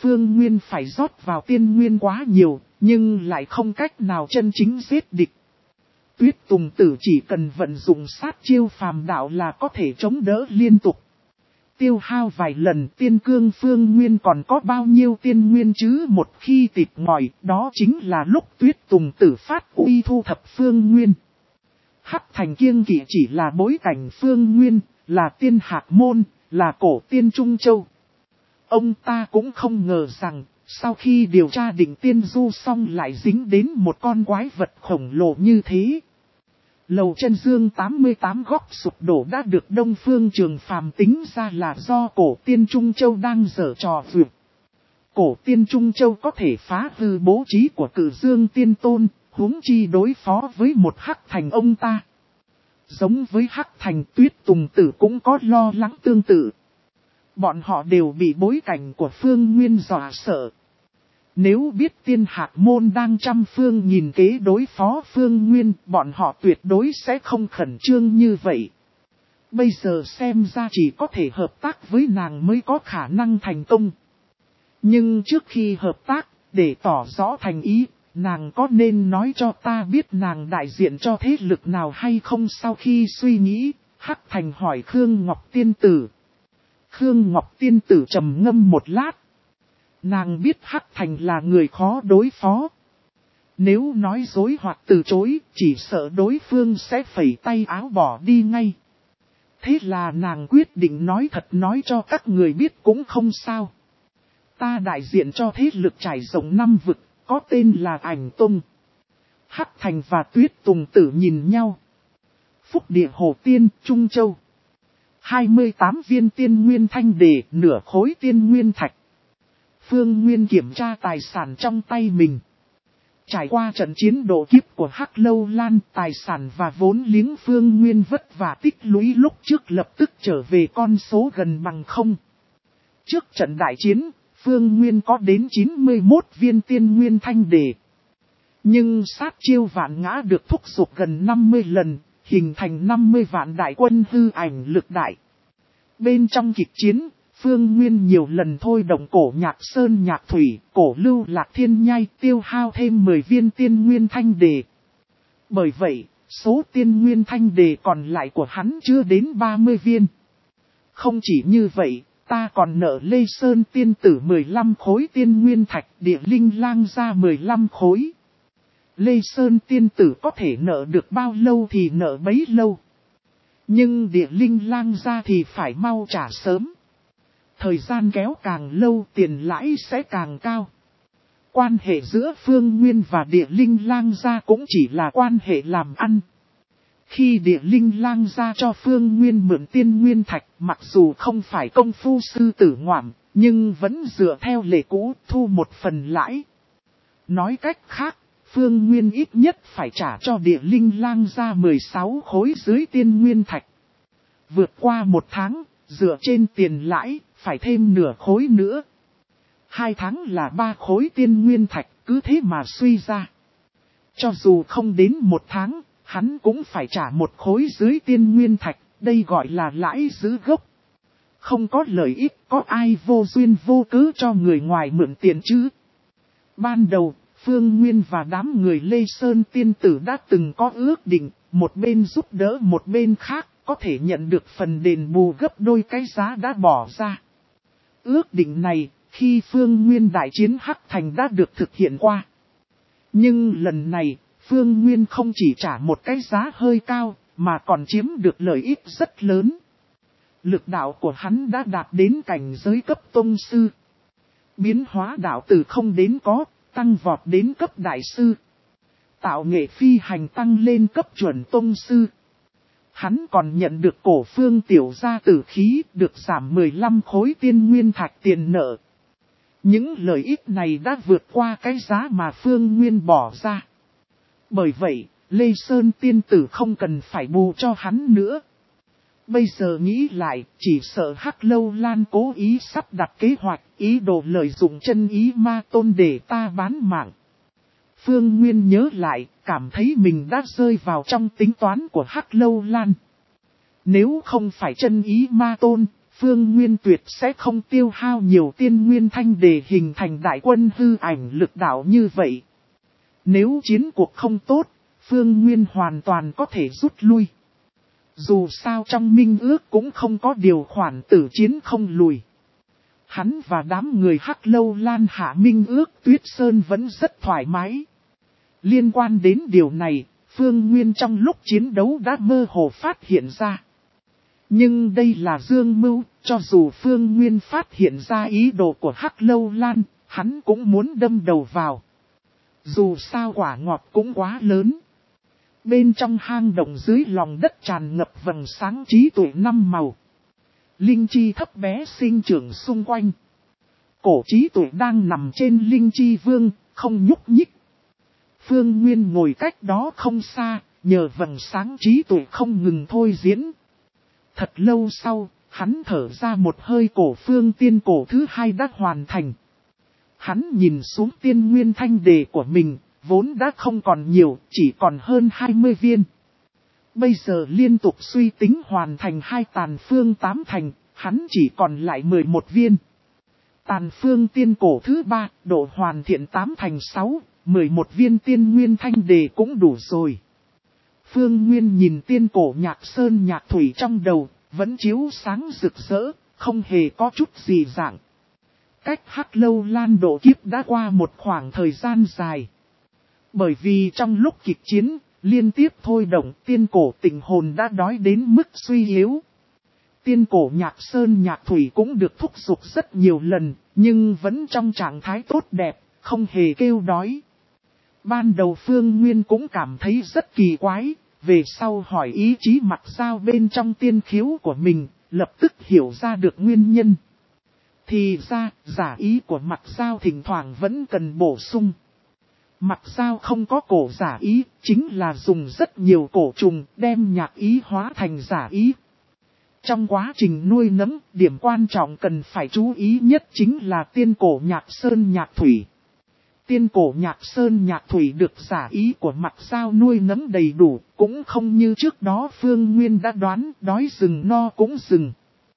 Phương Nguyên phải rót vào tiên nguyên quá nhiều, nhưng lại không cách nào chân chính giết địch. Tuyết Tùng Tử chỉ cần vận dụng sát chiêu phàm đạo là có thể chống đỡ liên tục. Tiêu hao vài lần tiên cương Phương Nguyên còn có bao nhiêu tiên nguyên chứ, một khi tịt ngòi, đó chính là lúc Tuyết Tùng Tử phát uy thu thập Phương Nguyên. Hắc Thành kiêng kỵ chỉ là bối cảnh Phương Nguyên, là tiên hạc môn, là cổ tiên Trung Châu. Ông ta cũng không ngờ rằng, sau khi điều tra định tiên du xong lại dính đến một con quái vật khổng lồ như thế. Lầu chân dương tám mươi tám góc sụp đổ đã được Đông Phương Trường Phàm tính ra là do cổ tiên Trung Châu đang giở trò vượt. Cổ tiên Trung Châu có thể phá hư bố trí của Cử Dương Tiên Tôn, huống chi đối phó với một Hắc Thành ông ta. Giống với Hắc Thành, Tuyết Tùng Tử cũng có lo lắng tương tự. Bọn họ đều bị bối cảnh của Phương Nguyên dọa sợ. Nếu biết tiên hạc môn đang trăm phương nhìn kế đối phó Phương Nguyên, bọn họ tuyệt đối sẽ không khẩn trương như vậy. Bây giờ xem ra chỉ có thể hợp tác với nàng mới có khả năng thành công. Nhưng trước khi hợp tác, để tỏ rõ thành ý, nàng có nên nói cho ta biết nàng đại diện cho thế lực nào hay không? Sau khi suy nghĩ, Hắc Thành hỏi Khương Ngọc Tiên Tử. Khương Ngọc Tiên Tử trầm ngâm một lát. Nàng biết Hắc Thành là người khó đối phó. Nếu nói dối hoặc từ chối, chỉ sợ đối phương sẽ phẩy tay áo bỏ đi ngay. Thế là nàng quyết định nói thật, nói cho các người biết cũng không sao. Ta đại diện cho thế lực trải rộng năm vực, có tên là Ảnh Tông. Hắc Thành và Tuyết Tùng Tử nhìn nhau. Phúc Địa Hồ Tiên, Trung Châu. hai mươi tám viên tiên nguyên thanh đề, nửa khối tiên nguyên thạch. Phương Nguyên kiểm tra tài sản trong tay mình. Trải qua trận chiến độ kiếp của Hắc Lâu Lan, tài sản và vốn liếng Phương Nguyên vất vả tích lũy lúc trước lập tức trở về con số gần bằng không. Trước trận đại chiến, Phương Nguyên có đến chín mươi mốt viên tiên nguyên thanh đề. Nhưng sát chiêu vạn ngã được thúc giục gần năm mươi lần, hình thành năm mươi vạn đại quân hư ảnh lực đại. Bên trong kịch chiến, Phương Nguyên nhiều lần thôi động cổ nhạc sơn nhạc thủy, cổ lưu lạc thiên nhai, tiêu hao thêm mười viên tiên nguyên thanh đề. Bởi vậy, số tiên nguyên thanh đề còn lại của hắn chưa đến ba mươi viên. Không chỉ như vậy, ta còn nợ Lê Sơn tiên tử mười lăm khối tiên nguyên thạch, Địa Linh Lang ra mười lăm khối. Lê Sơn tiên tử có thể nợ được bao lâu thì nợ bấy lâu. Nhưng Địa Linh Lang ra thì phải mau trả sớm. Thời gian kéo càng lâu tiền lãi sẽ càng cao. Quan hệ giữa Phương Nguyên và Địa Linh Lang gia cũng chỉ là quan hệ làm ăn. Khi Địa Linh Lang gia cho Phương Nguyên mượn tiên nguyên thạch, mặc dù không phải công phu sư tử ngoạm, nhưng vẫn dựa theo lệ cũ thu một phần lãi. Nói cách khác, Phương Nguyên ít nhất phải trả cho Địa Linh Lang gia mười sáu khối dưới tiên nguyên thạch. Vượt qua một tháng, dựa trên tiền lãi, phải thêm nửa khối nữa. Hai tháng là ba khối tiên nguyên thạch, cứ thế mà suy ra. Cho dù không đến một tháng, hắn cũng phải trả một khối dưới tiên nguyên thạch, đây gọi là lãi giữ gốc. Không có lợi ích, có ai vô duyên vô cớ cho người ngoài mượn tiền chứ? Ban đầu, Phương Nguyên và đám người Lê Sơn tiên tử đã từng có ước định, một bên giúp đỡ một bên khác, có thể nhận được phần đền bù gấp đôi cái giá đã bỏ ra. Ước định này, khi Phương Nguyên đại chiến Hắc Thành đã được thực hiện qua. Nhưng lần này, Phương Nguyên không chỉ trả một cái giá hơi cao, mà còn chiếm được lợi ích rất lớn. Lực đạo của hắn đã đạt đến cảnh giới cấp tông sư. Biến hóa đạo từ không đến có, tăng vọt đến cấp đại sư. Tạo nghệ phi hành tăng lên cấp chuẩn tông sư. Hắn còn nhận được cổ phương tiểu gia tử khí, được giảm mười lăm khối tiên nguyên thạch tiền nợ. Những lợi ích này đã vượt qua cái giá mà Phương Nguyên bỏ ra. Bởi vậy, Lê Sơn tiên tử không cần phải bù cho hắn nữa. Bây giờ nghĩ lại, chỉ sợ Hắc Lâu Lan cố ý sắp đặt kế hoạch, ý đồ lợi dụng chân ý ma tôn để ta bán mạng. Phương Nguyên nhớ lại, cảm thấy mình đã rơi vào trong tính toán của Hắc Lâu Lan. Nếu không phải chân ý ma tôn, Phương Nguyên tuyệt sẽ không tiêu hao nhiều tiên nguyên thanh để hình thành đại quân hư ảnh lực đạo như vậy. Nếu chiến cuộc không tốt, Phương Nguyên hoàn toàn có thể rút lui. Dù sao trong minh ước cũng không có điều khoản tử chiến không lùi. Hắn và đám người Hắc Lâu Lan hạ minh ước Tuyết Sơn vẫn rất thoải mái. Liên quan đến điều này, Phương Nguyên trong lúc chiến đấu đã mơ hồ phát hiện ra. Nhưng đây là dương mưu, cho dù Phương Nguyên phát hiện ra ý đồ của Hắc Lâu Lan, hắn cũng muốn đâm đầu vào. Dù sao quả ngọt cũng quá lớn. Bên trong hang động dưới lòng đất tràn ngập vầng sáng trí tuệ năm màu. Linh chi thấp bé sinh trưởng xung quanh. Cổ trí tuệ đang nằm trên linh chi vương, không nhúc nhích. Phương Nguyên ngồi cách đó không xa, nhờ vầng sáng trí tuệ không ngừng thôi diễn. Thật lâu sau, hắn thở ra một hơi, cổ phương tiên cổ thứ hai đã hoàn thành. Hắn nhìn xuống tiên nguyên thanh đề của mình, vốn đã không còn nhiều, chỉ còn hơn hai mươi viên. Bây giờ liên tục suy tính hoàn thành hai tàn phương tám thành, hắn chỉ còn lại mười một viên. Tàn phương tiên cổ thứ ba, độ hoàn thiện tám thành sáu, mười một viên tiên nguyên thanh đề cũng đủ rồi. Phương Nguyên nhìn tiên cổ nhạc sơn nhạc thủy trong đầu, vẫn chiếu sáng rực rỡ, không hề có chút gì dạng. Cách Hắc Lâu Lan độ kiếp đã qua một khoảng thời gian dài. Bởi vì trong lúc kịch chiến, liên tiếp thôi động tiên cổ tình hồn đã đói đến mức suy yếu. Tiên cổ nhạc sơn nhạc thủy cũng được thúc giục rất nhiều lần, nhưng vẫn trong trạng thái tốt đẹp, không hề kêu đói. Ban đầu Phương Nguyên cũng cảm thấy rất kỳ quái, về sau hỏi ý chí Mặc Dao bên trong tiên khiếu của mình, lập tức hiểu ra được nguyên nhân. Thì ra, giả ý của Mặc Dao thỉnh thoảng vẫn cần bổ sung. Mặc Dao không có cổ giả ý, chính là dùng rất nhiều cổ trùng đem nhạc ý hóa thành giả ý. Trong quá trình nuôi nấng, điểm quan trọng cần phải chú ý nhất chính là tiên cổ nhạc sơn nhạc thủy. Tiên cổ nhạc sơn nhạc thủy được giả ý của Mặc Dao nuôi nấng đầy đủ, cũng không như trước đó Phương Nguyên đã đoán đói rừng no cũng rừng.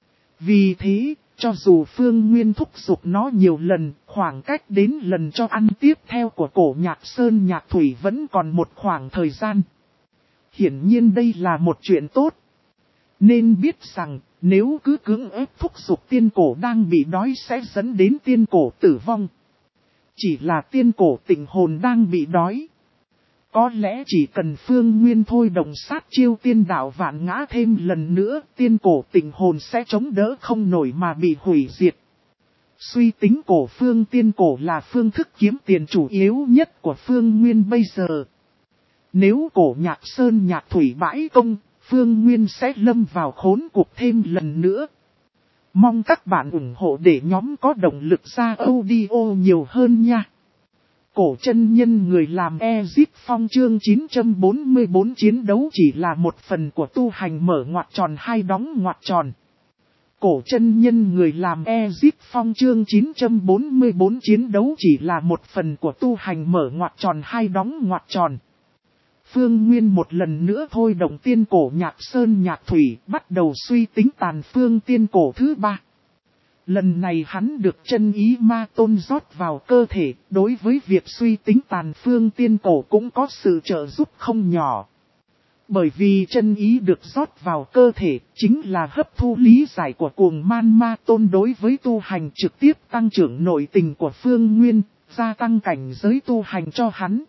Vì thế, cho dù Phương Nguyên thúc giục nó nhiều lần, khoảng cách đến lần cho ăn tiếp theo của cổ nhạc sơn nhạc thủy vẫn còn một khoảng thời gian. Hiển nhiên đây là một chuyện tốt. Nên biết rằng, nếu cứ cưỡng ép thúc giục tiên cổ đang bị đói sẽ dẫn đến tiên cổ tử vong. Chỉ là tiên cổ tình hồn đang bị đói. Có lẽ chỉ cần Phương Nguyên thôi động sát chiêu tiên đạo vạn ngã thêm lần nữa, tiên cổ tình hồn sẽ chống đỡ không nổi mà bị hủy diệt. Suy tính cổ phương tiên cổ là phương thức kiếm tiền chủ yếu nhất của Phương Nguyên bây giờ. Nếu cổ nhạc sơn nhạc thủy bãi công, Phương Nguyên sẽ lâm vào khốn cục thêm lần nữa. Mong các bạn ủng hộ để nhóm có động lực ra audio nhiều hơn nha. Cổ chân nhân người làm Exit Phong chương chín trăm bốn mươi bốn chiến đấu chỉ là một phần của tu hành mở ngoặc tròn hay đóng ngoặc tròn. Cổ chân nhân người làm Exit Phong chương chín trăm bốn mươi bốn chiến đấu chỉ là một phần của tu hành mở ngoặc tròn hay đóng ngoặc tròn. Phương Nguyên một lần nữa thôi động tiên cổ nhạc sơn nhạc thủy, bắt đầu suy tính tàn phương tiên cổ thứ ba. Lần này hắn được chân ý ma tôn rót vào cơ thể, đối với việc suy tính tàn phương tiên cổ cũng có sự trợ giúp không nhỏ. Bởi vì chân ý được rót vào cơ thể, chính là hấp thu lý giải của cuồng man ma tôn đối với tu hành, trực tiếp tăng trưởng nội tình của Phương Nguyên, gia tăng cảnh giới tu hành cho hắn.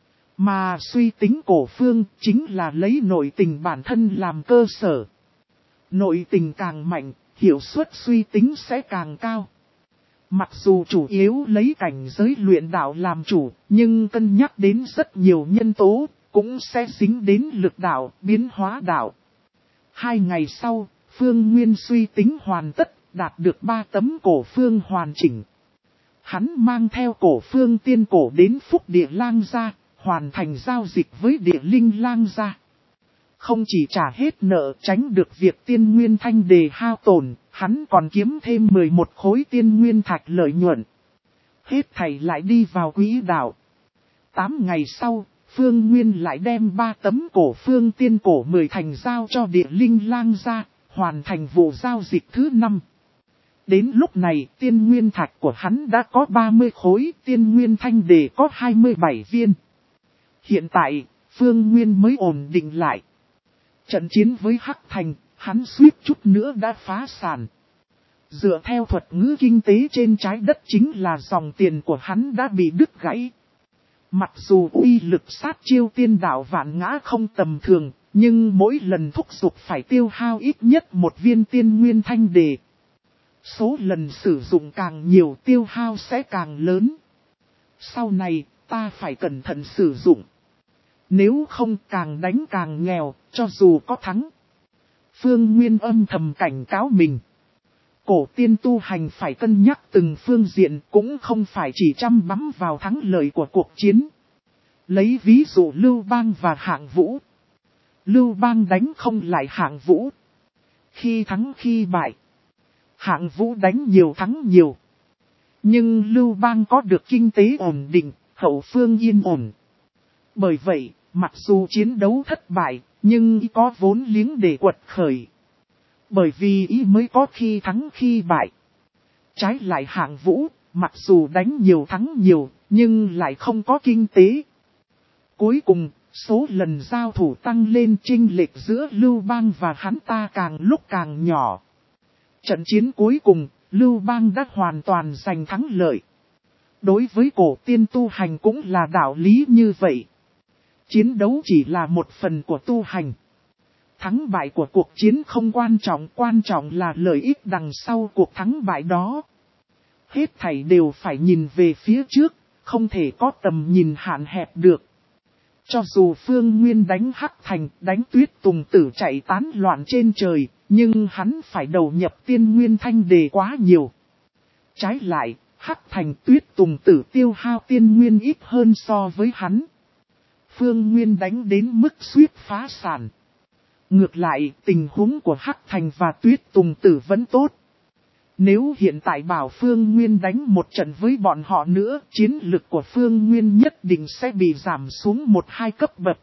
Mà suy tính cổ phương chính là lấy nội tình bản thân làm cơ sở. Nội tình càng mạnh, hiệu suất suy tính sẽ càng cao. Mặc dù chủ yếu lấy cảnh giới luyện đạo làm chủ, nhưng cân nhắc đến rất nhiều nhân tố, cũng sẽ dính đến lực đạo, biến hóa đạo. Hai ngày sau, Phương Nguyên suy tính hoàn tất, đạt được ba tấm cổ phương hoàn chỉnh. Hắn mang theo cổ phương tiên cổ đến Phúc Địa Lang gia, hoàn thành giao dịch với Địa Linh Lang gia. Không chỉ trả hết nợ, tránh được việc tiên nguyên thanh đề hao tổn, hắn còn kiếm thêm mười một khối tiên nguyên thạch lợi nhuận. Hết thảy lại đi vào quỹ đạo. Tám ngày sau, Phương Nguyên lại đem ba tấm cổ phương tiên cổ mười thành giao cho Địa Linh Lang gia, hoàn thành vụ giao dịch thứ năm. Đến lúc này tiên nguyên thạch của hắn đã có ba mươi khối, tiên nguyên thanh đề có hai mươi bảy viên. Hiện tại, Phương Nguyên mới ổn định lại. Trận chiến với Hắc Thành, hắn suýt chút nữa đã phá sản. Dựa theo thuật ngữ kinh tế trên trái đất chính là dòng tiền của hắn đã bị đứt gãy. Mặc dù uy lực sát chiêu tiên đạo vạn ngã không tầm thường, nhưng mỗi lần thúc giục phải tiêu hao ít nhất một viên tiên nguyên thanh đề. Số lần sử dụng càng nhiều tiêu hao sẽ càng lớn. Sau này, ta phải cẩn thận sử dụng. Nếu không càng đánh càng nghèo, cho dù có thắng. Phương Nguyên âm thầm cảnh cáo mình. Cổ tiên tu hành phải cân nhắc từng phương diện, cũng không phải chỉ chăm bắm vào thắng lợi của cuộc chiến. Lấy ví dụ Lưu Bang và Hạng Vũ. Lưu Bang đánh không lại Hạng Vũ. Khi thắng khi bại. Hạng Vũ đánh nhiều thắng nhiều. Nhưng Lưu Bang có được kinh tế ổn định, hậu phương yên ổn. Bởi vậy, mặc dù chiến đấu thất bại, nhưng y có vốn liếng để quật khởi. Bởi vì y mới có khi thắng khi bại. Trái lại Hạng Vũ, mặc dù đánh nhiều thắng nhiều, nhưng lại không có kinh tế. Cuối cùng, số lần giao thủ tăng lên, chênh lệch giữa Lưu Bang và hắn ta càng lúc càng nhỏ. Trận chiến cuối cùng, Lưu Bang đã hoàn toàn giành thắng lợi. Đối với cổ tiên tu hành cũng là đạo lý như vậy. Chiến đấu chỉ là một phần của tu hành. Thắng bại của cuộc chiến không quan trọng, quan trọng là lợi ích đằng sau cuộc thắng bại đó. Hết thảy đều phải nhìn về phía trước, không thể có tầm nhìn hạn hẹp được. Cho dù Phương Nguyên đánh Hắc Thành, đánh Tuyết Tùng Tử chạy tán loạn trên trời, nhưng hắn phải đầu nhập tiên nguyên thanh đề quá nhiều. Trái lại, Hắc Thành Tuyết Tùng Tử tiêu hao tiên nguyên ít hơn so với hắn. Phương Nguyên đánh đến mức suýt phá sản. Ngược lại, tình huống của Hắc Thành và Tuyết Tùng Tử vẫn tốt. Nếu hiện tại bảo Phương Nguyên đánh một trận với bọn họ nữa, chiến lực của Phương Nguyên nhất định sẽ bị giảm xuống một hai cấp bậc.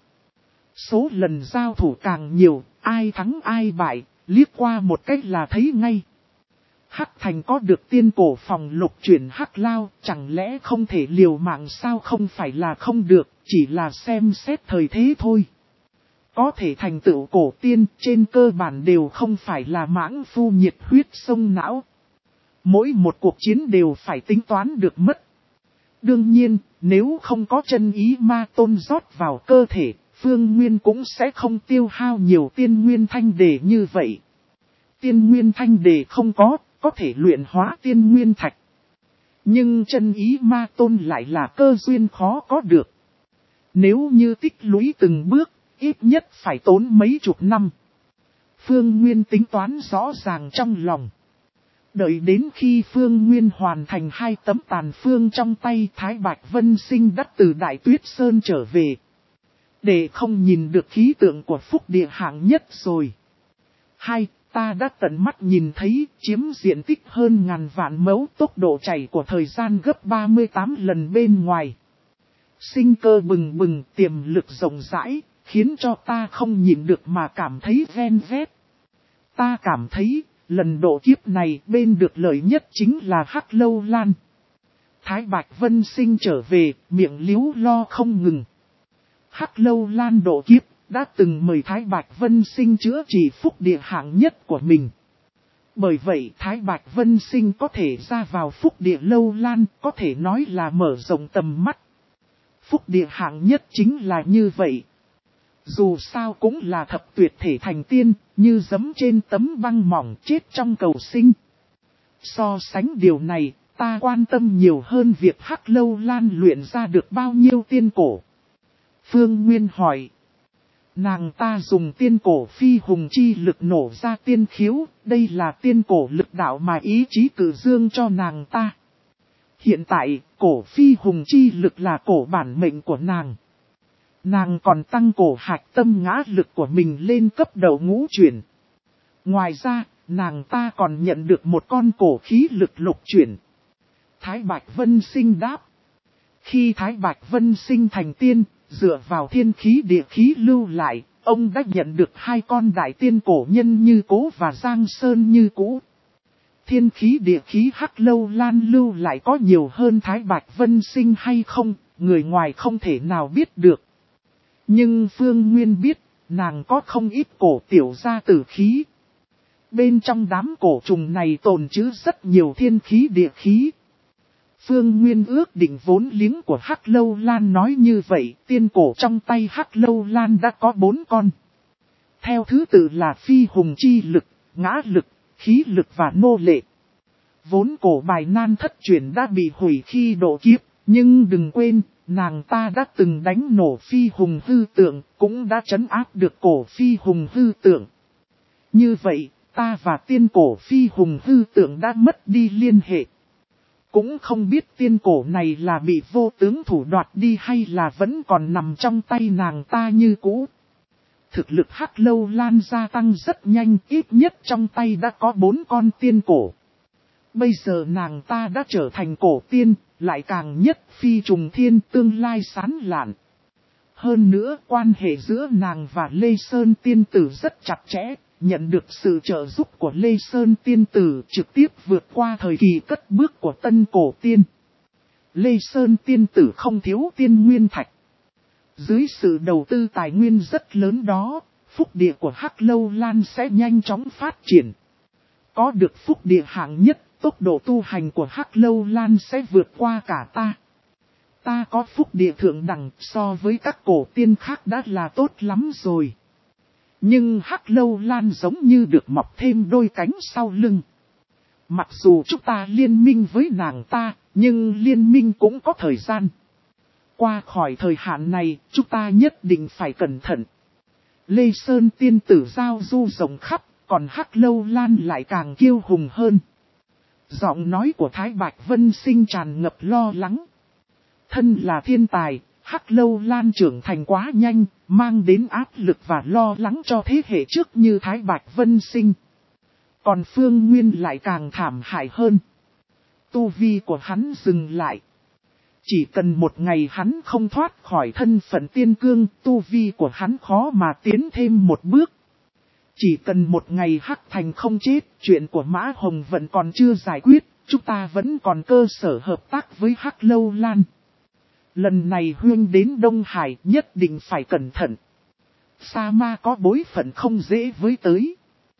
Số lần giao thủ càng nhiều, ai thắng ai bại, liếc qua một cách là thấy ngay. Hắc Thành có được tiên cổ phòng lục chuyển Hắc Lao, chẳng lẽ không thể liều mạng sao? Không phải là không được, chỉ là xem xét thời thế thôi. Có thể thành tựu cổ tiên, trên cơ bản đều không phải là mãng phu nhiệt huyết sông não. Mỗi một cuộc chiến đều phải tính toán được mất. Đương nhiên, nếu không có chân ý ma tôn rót vào cơ thể, Phương Nguyên cũng sẽ không tiêu hao nhiều tiên nguyên thanh đề như vậy. Tiên nguyên thanh đề không có, có thể luyện hóa tiên nguyên thạch. Nhưng chân ý ma tôn lại là cơ duyên khó có được. Nếu như tích lũy từng bước, ít nhất phải tốn mấy chục năm. Phương Nguyên tính toán rõ ràng trong lòng. Đợi đến khi Phương Nguyên hoàn thành hai tấm tàn phương trong tay, Thái Bạch Vân Sinh đã từ Đại Tuyết Sơn trở về. Để không nhìn được khí tượng của phúc địa hạng nhất rồi. Hai, ta đã tận mắt nhìn thấy chiếm diện tích hơn ngàn vạn mẫu, tốc độ chảy của thời gian gấp ba mươi tám lần bên ngoài. Sinh cơ bừng bừng, tiềm lực rộng rãi, khiến cho ta không nhìn được mà cảm thấy ven vét. Ta cảm thấy, lần độ kiếp này bên được lợi nhất chính là Hắc Lâu Lan. Thái Bạch Vân Sinh trở về, miệng liếu lo không ngừng. Hắc Lâu Lan độ kiếp, đã từng mời Thái Bạch Vân Sinh chữa trị phúc địa hạng nhất của mình. Bởi vậy Thái Bạch Vân Sinh có thể ra vào phúc địa Lâu Lan, có thể nói là mở rộng tầm mắt. Phúc địa hạng nhất chính là như vậy. Dù sao cũng là thập tuyệt thể thành tiên, như giấm trên tấm băng mỏng chết trong cầu sinh. So sánh điều này, ta quan tâm nhiều hơn việc Hắc Lâu Lan luyện ra được bao nhiêu tiên cổ. Phương Nguyên hỏi. Nàng ta dùng tiên cổ phi hùng chi lực nổ ra tiên khiếu, đây là tiên cổ lực đạo mà ý chí cử dương cho nàng ta. Hiện tại, cổ phi hùng chi lực là cổ bản mệnh của nàng. Nàng còn tăng cổ hạch tâm ngã lực của mình lên cấp đầu ngũ chuyển. Ngoài ra, nàng ta còn nhận được một con cổ khí lực lục chuyển. Thái Bạch Vân Sinh đáp. Khi Thái Bạch Vân Sinh thành tiên, dựa vào thiên khí địa khí lưu lại, ông đã nhận được hai con đại tiên cổ nhân Như Cố và Giang Sơn Như Cũ. Thiên khí địa khí Hắc Lâu Lan lưu lại có nhiều hơn Thái Bạch Vân Sinh hay không, người ngoài không thể nào biết được. Nhưng Phương Nguyên biết, nàng có không ít cổ tiểu gia tử khí. Bên trong đám cổ trùng này tồn trữ rất nhiều thiên khí địa khí. Phương Nguyên ước định vốn liếng của Hắc Lâu Lan nói như vậy, tiên cổ trong tay Hắc Lâu Lan đã có bốn con. Theo thứ tự là phi hùng chi lực, ngã lực, khí lực và nô lệ. Vốn cổ bài nan thất truyền đã bị hủy khi độ kiếp, nhưng đừng quên, nàng ta đã từng đánh nổ phi hùng hư tượng, cũng đã trấn áp được cổ phi hùng hư tượng. Như vậy, ta và tiên cổ phi hùng hư tượng đã mất đi liên hệ. Cũng không biết tiên cổ này là bị vô tướng thủ đoạt đi hay là vẫn còn nằm trong tay nàng ta như cũ. Thực lực Hắc Lâu Lan gia tăng rất nhanh, ít nhất trong tay đã có bốn con tiên cổ. Bây giờ nàng ta đã trở thành cổ tiên, lại càng nhất phi trùng thiên, tương lai sán lạn. Hơn nữa quan hệ giữa nàng và Lê Sơn tiên tử rất chặt chẽ, nhận được sự trợ giúp của Lê Sơn tiên tử trực tiếp vượt qua thời kỳ cất bước của tân cổ tiên. Lê Sơn tiên tử không thiếu tiên nguyên thạch. Dưới sự đầu tư tài nguyên rất lớn đó, phúc địa của Hắc Lâu Lan sẽ nhanh chóng phát triển. Có được phúc địa hạng nhất, tốc độ tu hành của Hắc Lâu Lan sẽ vượt qua cả ta. Ta có phúc địa thượng đẳng so với các cổ tiên khác đã là tốt lắm rồi. Nhưng Hắc Lâu Lan giống như được mọc thêm đôi cánh sau lưng. Mặc dù chúng ta liên minh với nàng ta, nhưng liên minh cũng có thời gian. Qua khỏi thời hạn này, chúng ta nhất định phải cẩn thận. Lê Sơn tiên tử giao du rộng khắp, còn Hắc Lâu Lan lại càng kiêu hùng hơn. Giọng nói của Thái Bạch Vân Sinh tràn ngập lo lắng. Thân là thiên tài, Hắc Lâu Lan trưởng thành quá nhanh, mang đến áp lực và lo lắng cho thế hệ trước như Thái Bạch Vân Sinh. Còn Phương Nguyên lại càng thảm hại hơn. Tu vi của hắn dừng lại. Chỉ cần một ngày hắn không thoát khỏi thân phận tiên cương, tu vi của hắn khó mà tiến thêm một bước. Chỉ cần một ngày Hắc Thành không chết, chuyện của Mã Hồng vẫn còn chưa giải quyết, chúng ta vẫn còn cơ sở hợp tác với Hắc Lâu Lan. Lần này Huyên đến Đông Hải nhất định phải cẩn thận. Sa Ma có bối phận không dễ với tới.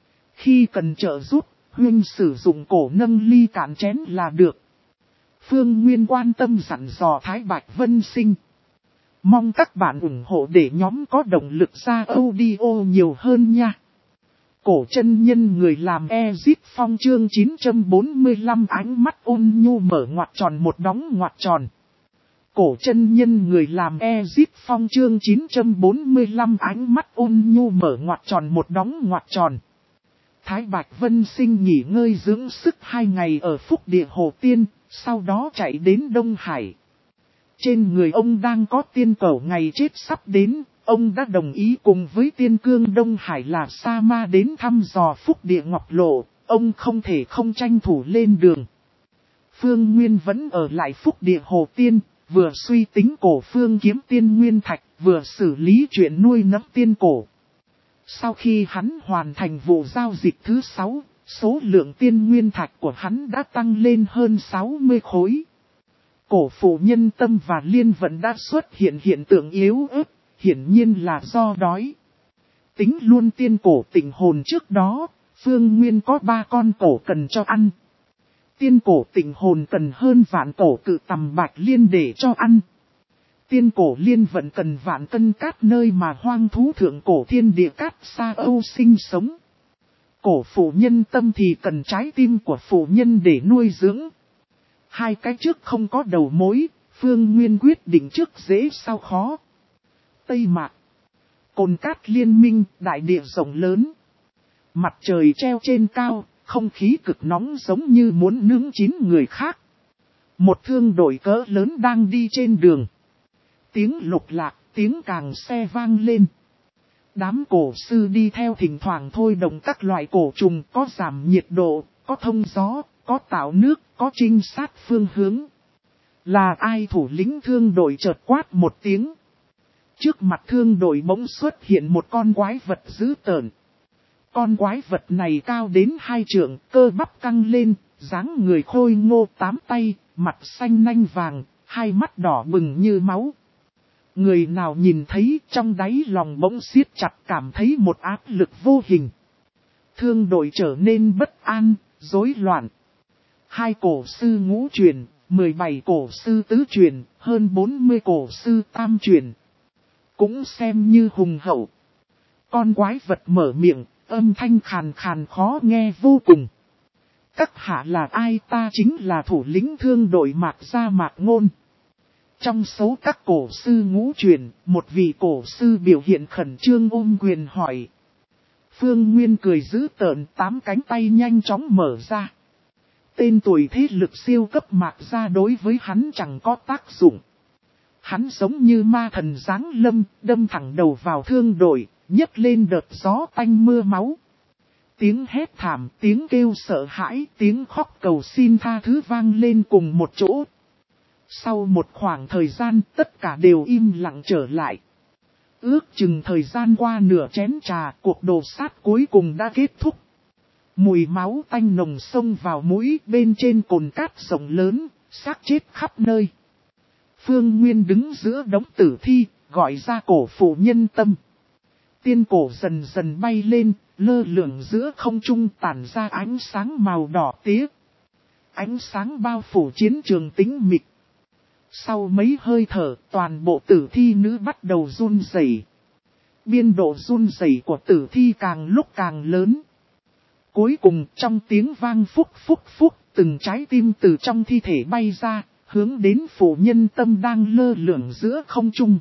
Khi cần trợ giúp, Huyên sử dụng cổ nâng ly cạn chén là được. Phương Nguyên quan tâm dặn dò Thái Bạch Vân Sinh. Mong các bạn ủng hộ để nhóm có động lực ra audio nhiều hơn nha. Cổ chân nhân người làm Ezip Phong chương chín trăm bốn mươi lăm ánh mắt ôn nhu mở ngoặc tròn một đóng ngoặc tròn. Cổ chân nhân người làm Ezip Phong chương chín trăm bốn mươi lăm ánh mắt ôn nhu mở ngoặc tròn một đóng ngoặc tròn. Thái Bạch Vân Sinh nghỉ ngơi dưỡng sức hai ngày ở Phúc Địa Hồ Tiên, sau đó chạy đến Đông Hải. Trên người ông đang có tiên cẩu ngày chết sắp đến, ông đã đồng ý cùng với tiên cương Đông Hải là Sa Ma đến thăm dò Phúc Địa Ngọc Lộ, ông không thể không tranh thủ lên đường. Phương Nguyên vẫn ở lại Phúc Địa Hồ Tiên, vừa suy tính cổ phương kiếm tiên nguyên thạch, vừa xử lý chuyện nuôi nấng tiên cổ. Sau khi hắn hoàn thành vụ giao dịch thứ sáu, số lượng tiên nguyên thạch của hắn đã tăng lên hơn sáu mươi khối. Cổ phụ nhân tâm và liên vận đã xuất hiện hiện tượng yếu ớt, hiển nhiên là do đói. Tính luôn tiên cổ tình hồn trước đó, Phương Nguyên có ba con cổ cần cho ăn. Tiên cổ tình hồn cần hơn vạn cổ cự tầm bạch liên để cho ăn. Tiên cổ liên vận cần vạn cân cát nơi mà hoang thú thượng cổ thiên địa cát xa Âu sinh sống. Cổ phụ nhân tâm thì cần trái tim của phụ nhân để nuôi dưỡng. Hai cái trước không có đầu mối, Phương Nguyên quyết định trước dễ sau khó. Tây Mạc, cồn cát liên minh, đại địa rộng lớn. Mặt trời treo trên cao, không khí cực nóng giống như muốn nướng chín người khác. Một thương đội cỡ lớn đang đi trên đường. Tiếng lục lạc, tiếng càng xe vang lên. Đám cổ sư đi theo thỉnh thoảng thôi động các loại cổ trùng, có giảm nhiệt độ, có thông gió, có tạo nước, có trinh sát phương hướng. Là ai thủ lĩnh thương đội chợt quát một tiếng. Trước mặt thương đội bỗng xuất hiện một con quái vật dữ tợn. Con quái vật này cao đến hai trượng, cơ bắp căng lên, dáng người khôi ngô tám tay, mặt xanh nanh vàng, hai mắt đỏ bừng như máu. Người nào nhìn thấy trong đáy lòng bỗng siết chặt, cảm thấy một áp lực vô hình. Thương đội trở nên bất an, rối loạn. Hai cổ sư ngũ truyền, mười bảy cổ sư tứ truyền, hơn bốn mươi cổ sư tam truyền. Cũng xem như hùng hậu. Con quái vật mở miệng, âm thanh khàn khàn khó nghe vô cùng. Các hạ là ai? Ta chính là thủ lĩnh thương đội Mạc Gia Mạc Ngôn. Trong số các cổ sư ngũ truyền, một vị cổ sư biểu hiện khẩn trương ôm quyền hỏi. Phương Nguyên cười giữ tợn, tám cánh tay nhanh chóng mở ra. Tên tuổi thế lực siêu cấp Mạc Gia đối với hắn chẳng có tác dụng. Hắn giống như ma thần giáng lâm, đâm thẳng đầu vào thương đội, nhấc lên đợt gió tanh mưa máu. Tiếng hét thảm, tiếng kêu sợ hãi, tiếng khóc cầu xin tha thứ vang lên cùng một chỗ. Sau một khoảng thời gian, tất cả đều im lặng trở lại. Ước chừng thời gian qua nửa chén trà, cuộc đồ sát cuối cùng đã kết thúc. Mùi máu tanh nồng xông vào mũi, bên trên cồn cát rộng lớn, xác chết khắp nơi. Phương Nguyên đứng giữa đống tử thi, gọi ra cổ phụ Nhân Tâm. Tiên cổ dần dần bay lên, lơ lửng giữa không trung, tản ra ánh sáng màu đỏ tía. Ánh sáng bao phủ chiến trường tĩnh mịch. Sau mấy hơi thở, toàn bộ tử thi nữ bắt đầu run rẩy. Biên độ run rẩy của tử thi càng lúc càng lớn. Cuối cùng trong tiếng vang phúc phúc phúc, từng trái tim từ trong thi thể bay ra, hướng đến phụ Nhân Tâm đang lơ lửng giữa không trung.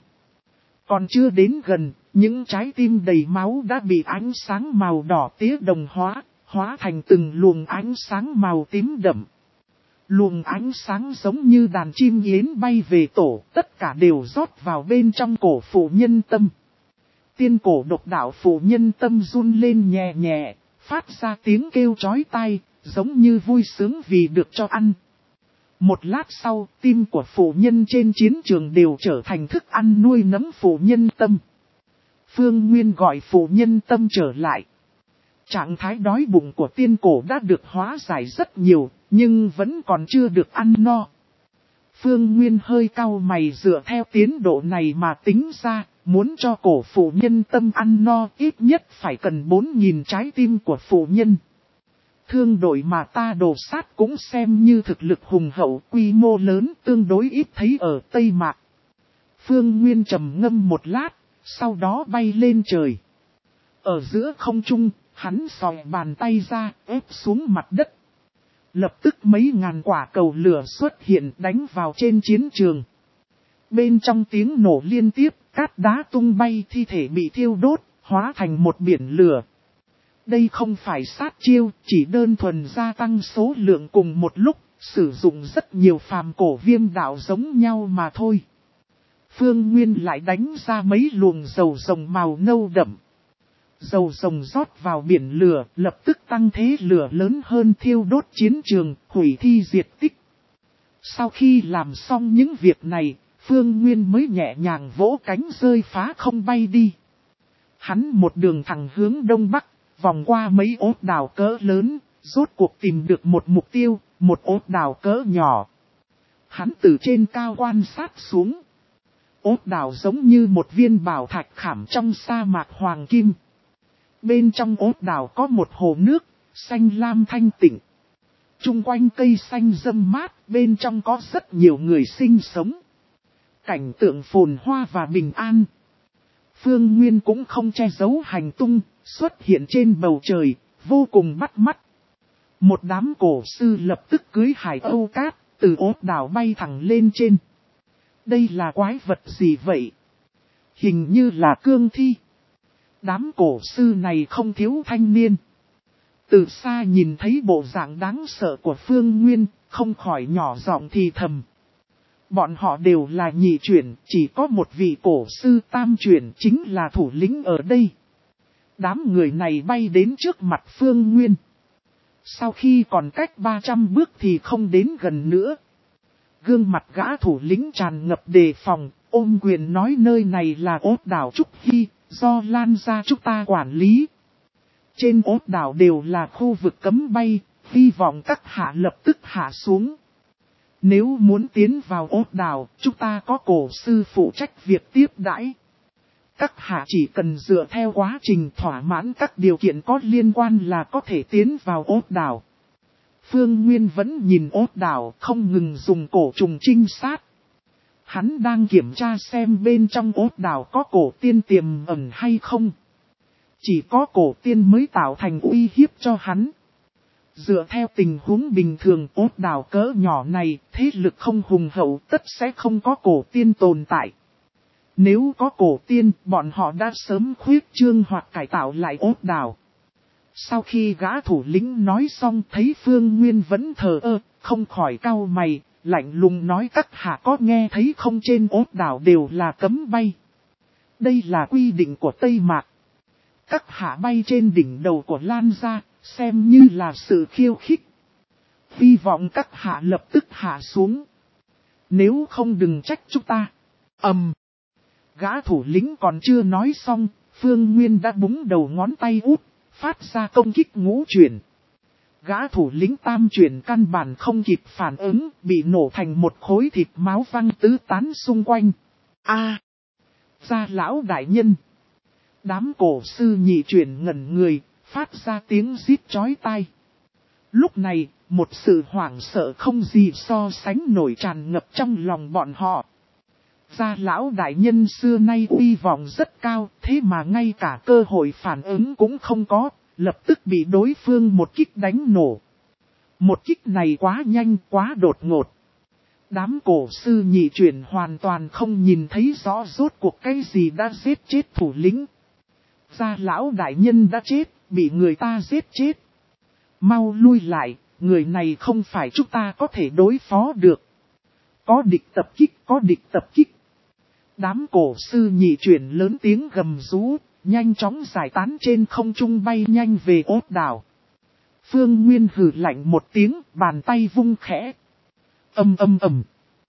Còn chưa đến gần, những trái tim đầy máu đã bị ánh sáng màu đỏ tía đồng hóa, hóa thành từng luồng ánh sáng màu tím đậm. Luồng ánh sáng giống như đàn chim yến bay về tổ, tất cả đều rót vào bên trong cổ phụ Nhân Tâm. Tiên cổ độc đạo phụ Nhân Tâm run lên nhẹ nhẹ, phát ra tiếng kêu chói tai, giống như vui sướng vì được cho ăn. Một lát sau, tim của phụ nhân trên chiến trường đều trở thành thức ăn nuôi nấng phụ Nhân Tâm. Phương Nguyên gọi phụ Nhân Tâm trở lại. Trạng thái đói bụng của tiên cổ đã được hóa giải rất nhiều, nhưng vẫn còn chưa được ăn no. Phương Nguyên hơi cau mày, dựa theo tiến độ này mà tính ra, muốn cho cổ phụ Nhân Tâm ăn no ít nhất phải cần bốn nghìn trái tim của phụ nhân. Thương đội mà ta đổ sát cũng xem như thực lực hùng hậu, quy mô lớn, tương đối ít thấy ở Tây Mạc. Phương Nguyên trầm ngâm một lát, sau đó bay lên trời. Ở giữa không trung, hắn xòe bàn tay ra, ép xuống mặt đất. Lập tức mấy ngàn quả cầu lửa xuất hiện, đánh vào trên chiến trường. Bên trong tiếng nổ liên tiếp, cát đá tung bay, thi thể bị thiêu đốt, hóa thành một biển lửa. Đây không phải sát chiêu, chỉ đơn thuần gia tăng số lượng cùng một lúc, sử dụng rất nhiều phàm cổ viêm đạo giống nhau mà thôi. Phương Nguyên lại đánh ra mấy luồng dầu rồng màu nâu đậm. Dầu rồng rót vào biển lửa, lập tức tăng thế lửa lớn hơn, thiêu đốt chiến trường, hủy thi diệt tích. Sau khi làm xong những việc này, Phương Nguyên mới nhẹ nhàng vỗ cánh rơi phá không bay đi. Hắn một đường thẳng hướng đông bắc, vòng qua mấy ốt đảo cỡ lớn, rốt cuộc tìm được một mục tiêu, một ốt đảo cỡ nhỏ. Hắn từ trên cao quan sát xuống. Ốt đảo giống như một viên bảo thạch khảm trong sa mạc hoàng kim. Bên trong ốt đảo có một hồ nước, xanh lam thanh tịnh. Trung quanh cây xanh râm mát, bên trong có rất nhiều người sinh sống. Cảnh tượng phồn hoa và bình an. Phương Nguyên cũng không che giấu hành tung, xuất hiện trên bầu trời, vô cùng bắt mắt. Một đám cổ sư lập tức cưới hải âu cát, từ ốt đảo bay thẳng lên trên. Đây là quái vật gì vậy? Hình như là cương thi. Đám cổ sư này không thiếu thanh niên. Từ xa nhìn thấy bộ dạng đáng sợ của Phương Nguyên, không khỏi nhỏ giọng thì thầm. Bọn họ đều là nhị chuyển, chỉ có một vị cổ sư tam chuyển chính là thủ lĩnh ở đây. Đám người này bay đến trước mặt Phương Nguyên. Sau khi còn cách ba trăm bước thì không đến gần nữa. Gương mặt gã thủ lĩnh tràn ngập đề phòng, ôm quyền nói nơi này là ốt đảo Trúc Hy, do Lan gia chúng ta quản lý. Trên ốt đảo đều là khu vực cấm bay, hy vọng các hạ lập tức hạ xuống. Nếu muốn tiến vào ốt đảo, chúng ta có cổ sư phụ trách việc tiếp đãi. Các hạ chỉ cần dựa theo quá trình thỏa mãn các điều kiện có liên quan là có thể tiến vào ốt đảo. Phương Nguyên vẫn nhìn ốt đảo không ngừng dùng cổ trùng trinh sát. Hắn đang kiểm tra xem bên trong ốt đảo có cổ tiên tiềm ẩn hay không. Chỉ có cổ tiên mới tạo thành uy hiếp cho hắn. Dựa theo tình huống bình thường ốt đảo cỡ nhỏ này, thế lực không hùng hậu tất sẽ không có cổ tiên tồn tại. Nếu có cổ tiên, bọn họ đã sớm khuyết trương hoặc cải tạo lại ốt đảo. Sau khi gã thủ lĩnh nói xong thấy Phương Nguyên vẫn thờ ơ, không khỏi cau mày, lạnh lùng nói các hạ có nghe thấy không, trên ốt đảo đều là cấm bay. Đây là quy định của Tây Mạc. Các hạ bay trên đỉnh đầu của Lan gia, xem như là sự khiêu khích. Hy vọng các hạ lập tức hạ xuống. Nếu không đừng trách chúng ta. Ầm. Um. Gã thủ lĩnh còn chưa nói xong, Phương Nguyên đã búng đầu ngón tay út, phát ra công kích ngũ chuyển. Gã thủ lĩnh tam chuyển căn bản không kịp phản ứng, bị nổ thành một khối thịt máu văng tứ tán xung quanh. A, à, gia lão đại nhân. Đám cổ sư nhị chuyển ngẩn người, phát ra tiếng rít chói tai. Lúc này, một sự hoảng sợ không gì so sánh nổi tràn ngập trong lòng bọn họ. Gia lão đại nhân xưa nay uy vọng rất cao, thế mà ngay cả cơ hội phản ứng cũng không có, lập tức bị đối phương một kích đánh nổ. Một kích này quá nhanh, quá đột ngột. Đám cổ sư nhị chuyển hoàn toàn không nhìn thấy rõ rốt cuộc cái gì đã giết chết thủ lĩnh. Gia lão đại nhân đã chết, bị người ta giết chết. Mau lui lại, người này không phải chúng ta có thể đối phó được. Có địch tập kích, có địch tập kích. Đám cổ sư nhị chuyển lớn tiếng gầm rú, nhanh chóng giải tán trên không trung bay nhanh về ốt đảo. Phương Nguyên hừ lạnh một tiếng, bàn tay vung khẽ. Âm âm ầm.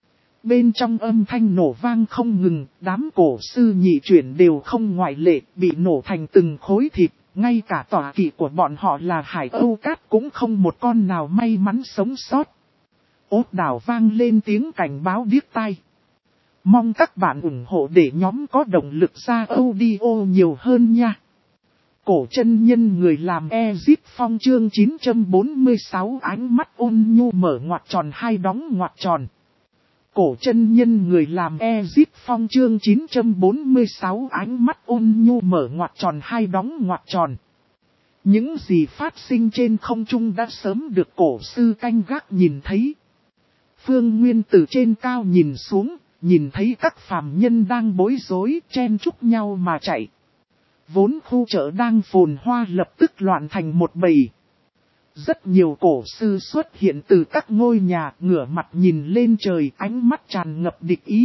Bên trong âm thanh nổ vang không ngừng, đám cổ sư nhị chuyển đều không ngoại lệ, bị nổ thành từng khối thịt, ngay cả tọa kỵ của bọn họ là Hải Âu Cát cũng không một con nào may mắn sống sót. Ốt đảo vang lên tiếng cảnh báo điếc tai. Mong các bạn ủng hộ để nhóm có động lực ra audio nhiều hơn nha. Cổ chân nhân người làm Ezip Phong chương chín trăm bốn mươi sáu ánh mắt ôn nhu mở ngoặc tròn hai đóng ngoặc tròn. Cổ chân nhân người làm Ezip Phong chương chín trăm bốn mươi sáu ánh mắt ôn nhu mở ngoặc tròn hai đóng ngoặc tròn. Những gì phát sinh trên không trung đã sớm được cổ sư canh gác nhìn thấy. Phương Nguyên từ trên cao nhìn xuống, nhìn thấy các phàm nhân đang bối rối chen chúc nhau mà chạy. Vốn khu chợ đang phồn hoa lập tức loạn thành một bầy. Rất nhiều cổ sư xuất hiện từ các ngôi nhà, ngửa mặt nhìn lên trời, ánh mắt tràn ngập địch ý.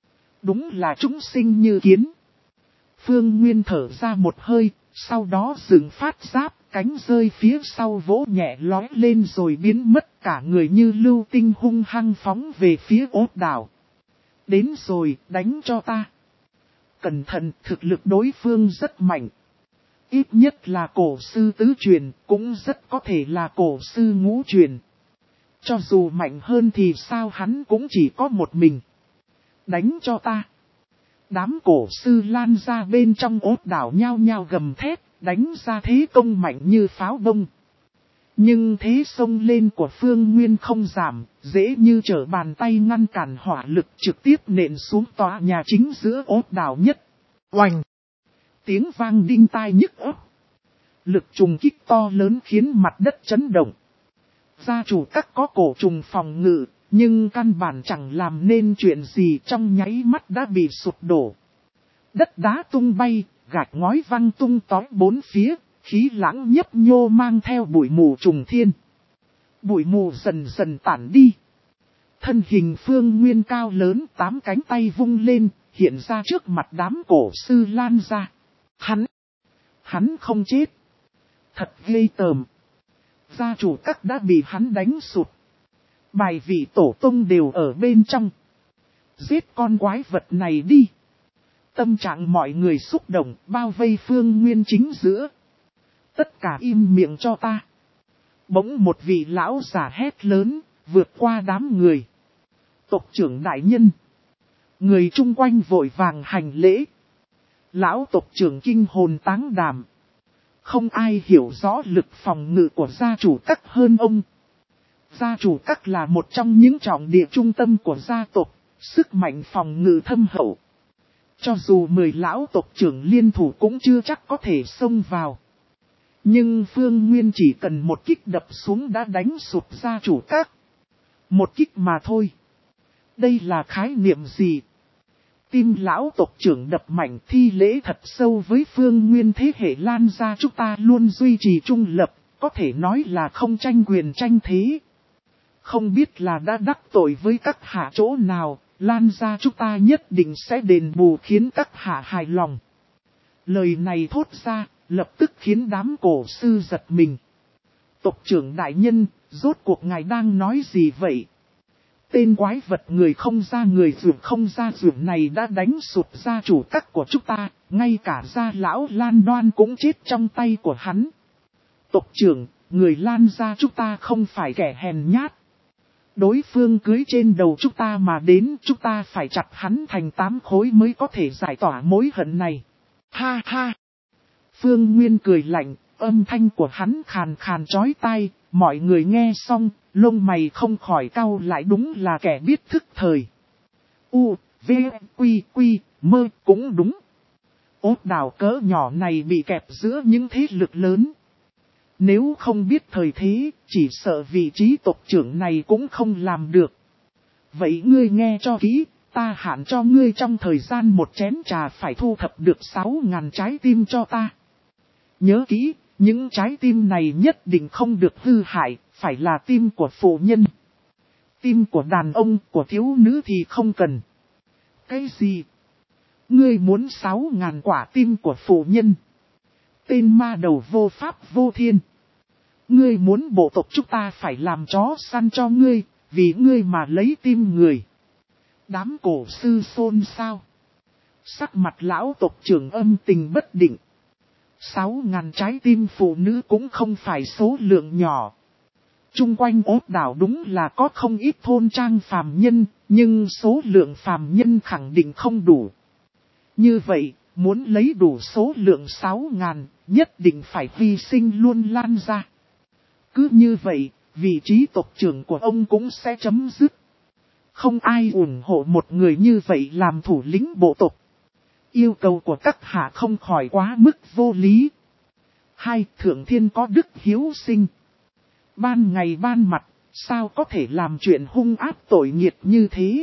Đúng là chúng sinh như kiến. Phương Nguyên thở ra một hơi, sau đó dừng phát giáp, cánh rơi phía sau vỗ nhẹ lói lên rồi biến mất, cả người như lưu tinh hung hăng phóng về phía ốt đảo. Đến rồi, đánh cho ta. Cẩn thận, thực lực đối phương rất mạnh. Ít nhất là cổ sư tứ truyền, cũng rất có thể là cổ sư ngũ truyền. Cho dù mạnh hơn thì sao, hắn cũng chỉ có một mình. Đánh cho ta. Đám cổ sư lan ra bên trong ốt đảo nhao nhao gầm thét, đánh ra thế công mạnh như pháo bông. Nhưng thế xông lên của Phương Nguyên không giảm, dễ như trở bàn tay ngăn cản hỏa lực trực tiếp nện xuống tòa nhà chính giữa ốt đảo nhất. Oành! Tiếng vang đinh tai nhức óc. Lực trùng kích to lớn khiến mặt đất chấn động. Gia chủ các có cổ trùng phòng ngự, nhưng căn bản chẳng làm nên chuyện gì, trong nháy mắt đã bị sụp đổ. Đất đá tung bay, gạch ngói văng tung tói bốn phía, khí lãng nhấp nhô mang theo bụi mù trùng thiên. Bụi mù dần dần tản đi. Thân hình Phương Nguyên cao lớn, tám cánh tay vung lên, hiện ra trước mặt đám cổ sư lan ra. Hắn! Hắn không chết! Thật ghê tởm! Gia chủ các đã bị hắn đánh sụt. Bài vị tổ tông đều ở bên trong. Giết con quái vật này đi. Tâm trạng mọi người xúc động, bao vây Phương Nguyên chính giữa. Tất cả im miệng cho ta. Bỗng một vị lão già hét lớn, vượt qua đám người. Tộc trưởng đại nhân. Người chung quanh vội vàng hành lễ. Lão tộc trưởng kinh hồn táng đảm. Không ai hiểu rõ lực phòng ngự của gia chủ Các hơn ông. Gia chủ Các là một trong những trọng địa trung tâm của gia tộc, sức mạnh phòng ngự thâm hậu. Cho dù mười lão tộc trưởng liên thủ cũng chưa chắc có thể xông vào. Nhưng Phương Nguyên chỉ cần một kích đập xuống đã đánh sụp gia chủ Các. Một kích mà thôi. Đây là khái niệm gì? Tim lão tộc trưởng đập mạnh, thi lễ thật sâu với Phương Nguyên. Thế hệ Lan gia chúng ta luôn duy trì trung lập, có thể nói là không tranh quyền tranh thế. Không biết là đã đắc tội với các hạ chỗ nào, Lan gia chúng ta nhất định sẽ đền bù khiến các hạ hài lòng. Lời này thốt ra, lập tức khiến đám cổ sư giật mình. Tộc trưởng đại nhân, rốt cuộc ngài đang nói gì vậy? Tên quái vật người không ra người ruột không ra ruột này đã đánh sụp gia chủ Các của chúng ta, ngay cả gia lão Lan Đoan cũng chết trong tay của hắn. Tộc trưởng, người Lan gia chúng ta không phải kẻ hèn nhát. Đối phương cưới trên đầu chúng ta mà đến, chúng ta phải chặt hắn thành tám khối mới có thể giải tỏa mối hận này. Ha ha! Phương Nguyên cười lạnh, âm thanh của hắn khàn khàn chói tai, mọi người nghe xong, lông mày không khỏi cau lại, đúng là kẻ biết thức thời. U, V, Quy, Quy, Mơ cũng đúng. Ốt đảo cỡ nhỏ này bị kẹp giữa những thế lực lớn. Nếu không biết thời thế, chỉ sợ vị trí tộc trưởng này cũng không làm được. Vậy ngươi nghe cho kỹ, ta hạn cho ngươi trong thời gian một chén trà phải thu thập được sáu ngàn trái tim cho ta. Nhớ kỹ, những trái tim này nhất định không được hư hại, phải là tim của phụ nhân. Tim của đàn ông, của thiếu nữ thì không cần. Cái gì? Ngươi muốn sáu ngàn quả tim của phụ nhân? Tên ma đầu vô pháp vô thiên. Ngươi muốn bộ tộc chúng ta phải làm chó săn cho ngươi, vì ngươi mà lấy tim người. Đám cổ sư xôn xao. Sắc mặt lão tộc trưởng âm tình bất định. Sáu ngàn trái tim phụ nữ cũng không phải số lượng nhỏ. Trung quanh ốt đảo đúng là có không ít thôn trang phàm nhân, nhưng số lượng phàm nhân khẳng định không đủ. Như vậy, muốn lấy đủ số lượng sáu ngàn, nhất định phải hy sinh luôn Lan ra. Cứ như vậy, vị trí tộc trưởng của ông cũng sẽ chấm dứt. Không ai ủng hộ một người như vậy làm thủ lĩnh bộ tộc. Yêu cầu của các hạ không khỏi quá mức vô lý. Hai, thượng thiên có đức hiếu sinh. Ban ngày ban mặt, sao có thể làm chuyện hung ác tội nghiệt như thế?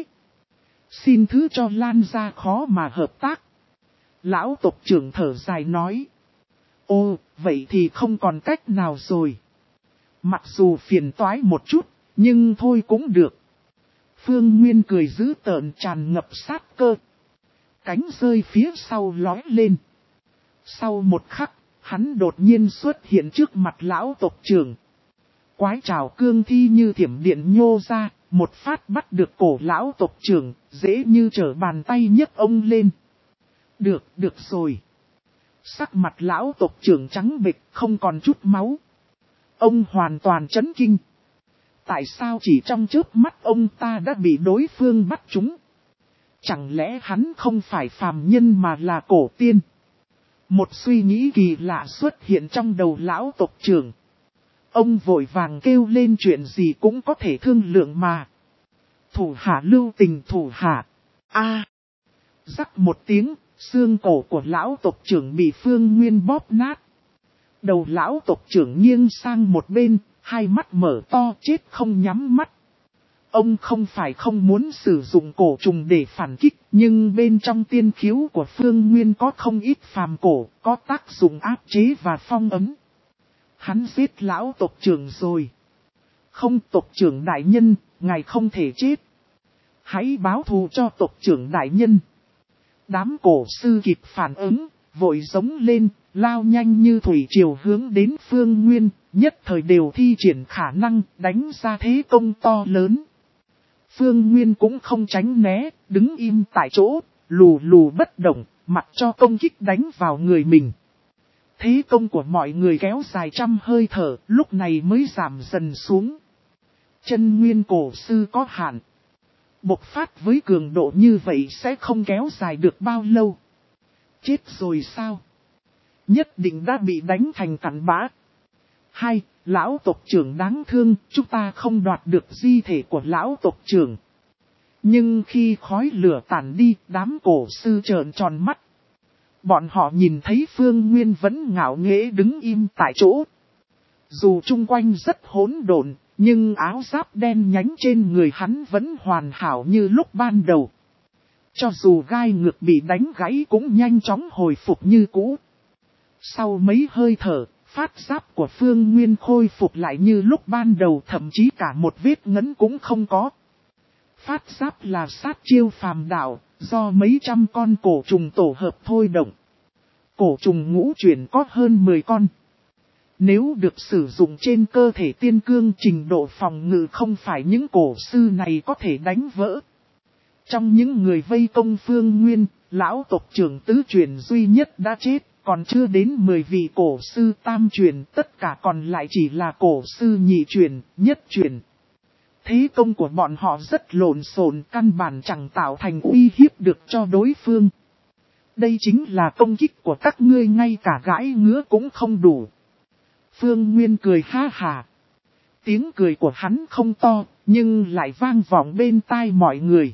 Xin thứ cho Lan ra khó mà hợp tác. Lão tộc trưởng thở dài nói. Ô, vậy thì không còn cách nào rồi. Mặc dù phiền toái một chút, nhưng thôi cũng được. Phương Nguyên cười dữ tợn tràn ngập sát cơ. Cánh rơi phía sau lói lên. Sau một khắc, hắn đột nhiên xuất hiện trước mặt lão tộc trưởng. Quái trảo cương thi như thiểm điện nhô ra, một phát bắt được cổ lão tộc trưởng, dễ như trở bàn tay nhấc ông lên. Được, được rồi. Sắc mặt lão tộc trưởng trắng bệch, không còn chút máu. Ông hoàn toàn chấn kinh. Tại sao chỉ trong chớp mắt ông ta đã bị đối phương bắt trúng? Chẳng lẽ hắn không phải phàm nhân mà là cổ tiên? Một suy nghĩ kỳ lạ xuất hiện trong đầu lão tộc trưởng. Ông vội vàng kêu lên chuyện gì cũng có thể thương lượng mà. Thủ hạ lưu tình thủ hạ. A. Rắc một tiếng, xương cổ của lão tộc trưởng bị Phương Nguyên bóp nát. Đầu lão tộc trưởng nghiêng sang một bên, hai mắt mở to chết không nhắm mắt. Ông không phải không muốn sử dụng cổ trùng để phản kích, nhưng bên trong tiên khiếu của Phương Nguyên có không ít phàm cổ, có tác dụng áp chế và phong ấm. Hắn giết lão tộc trưởng rồi. Không, tộc trưởng đại nhân, ngài không thể chết. Hãy báo thù cho tộc trưởng đại nhân. Đám cổ sư kịp phản ứng, vội giống lên, lao nhanh như thủy triều hướng đến Phương Nguyên, nhất thời đều thi triển khả năng đánh ra thế công to lớn. Phương Nguyên cũng không tránh né, đứng im tại chỗ, lù lù bất động, mặc cho công kích đánh vào người mình. Thế công của mọi người kéo dài trăm hơi thở, lúc này mới giảm dần xuống. Chân nguyên cổ sư có hạn. Bộc phát với cường độ như vậy sẽ không kéo dài được bao lâu. Chết rồi sao? Nhất định đã bị đánh thành cặn bã. Hai, lão tộc trưởng đáng thương, chúng ta không đoạt được di thể của lão tộc trưởng. Nhưng khi khói lửa tàn đi, đám cổ sư trợn tròn mắt. Bọn họ nhìn thấy Phương Nguyên vẫn ngạo nghễ đứng im tại chỗ. Dù chung quanh rất hỗn độn, nhưng áo giáp đen nhánh trên người hắn vẫn hoàn hảo như lúc ban đầu. Cho dù gai ngực bị đánh gãy cũng nhanh chóng hồi phục như cũ. Sau mấy hơi thở, phát giáp của Phương Nguyên khôi phục lại như lúc ban đầu, thậm chí cả một vết ngấn cũng không có. Phát giáp là sát chiêu phàm đạo, do mấy trăm con cổ trùng tổ hợp thôi động. Cổ trùng ngũ chuyển có hơn mười con. Nếu được sử dụng trên cơ thể tiên cương, trình độ phòng ngự không phải những cổ sư này có thể đánh vỡ. Trong những người vây công Phương Nguyên, lão tộc trưởng tứ chuyển duy nhất đã chết, còn chưa đến mười vị cổ sư tam chuyển, tất cả còn lại chỉ là cổ sư nhị chuyển, nhất chuyển. Thế công của bọn họ rất lộn xộn, căn bản chẳng tạo thành uy hiếp được cho đối phương. Đây chính là công kích của các ngươi, ngay cả gãi ngứa cũng không đủ. Phương Nguyên cười ha hà. Tiếng cười của hắn không to, nhưng lại vang vọng bên tai mọi người.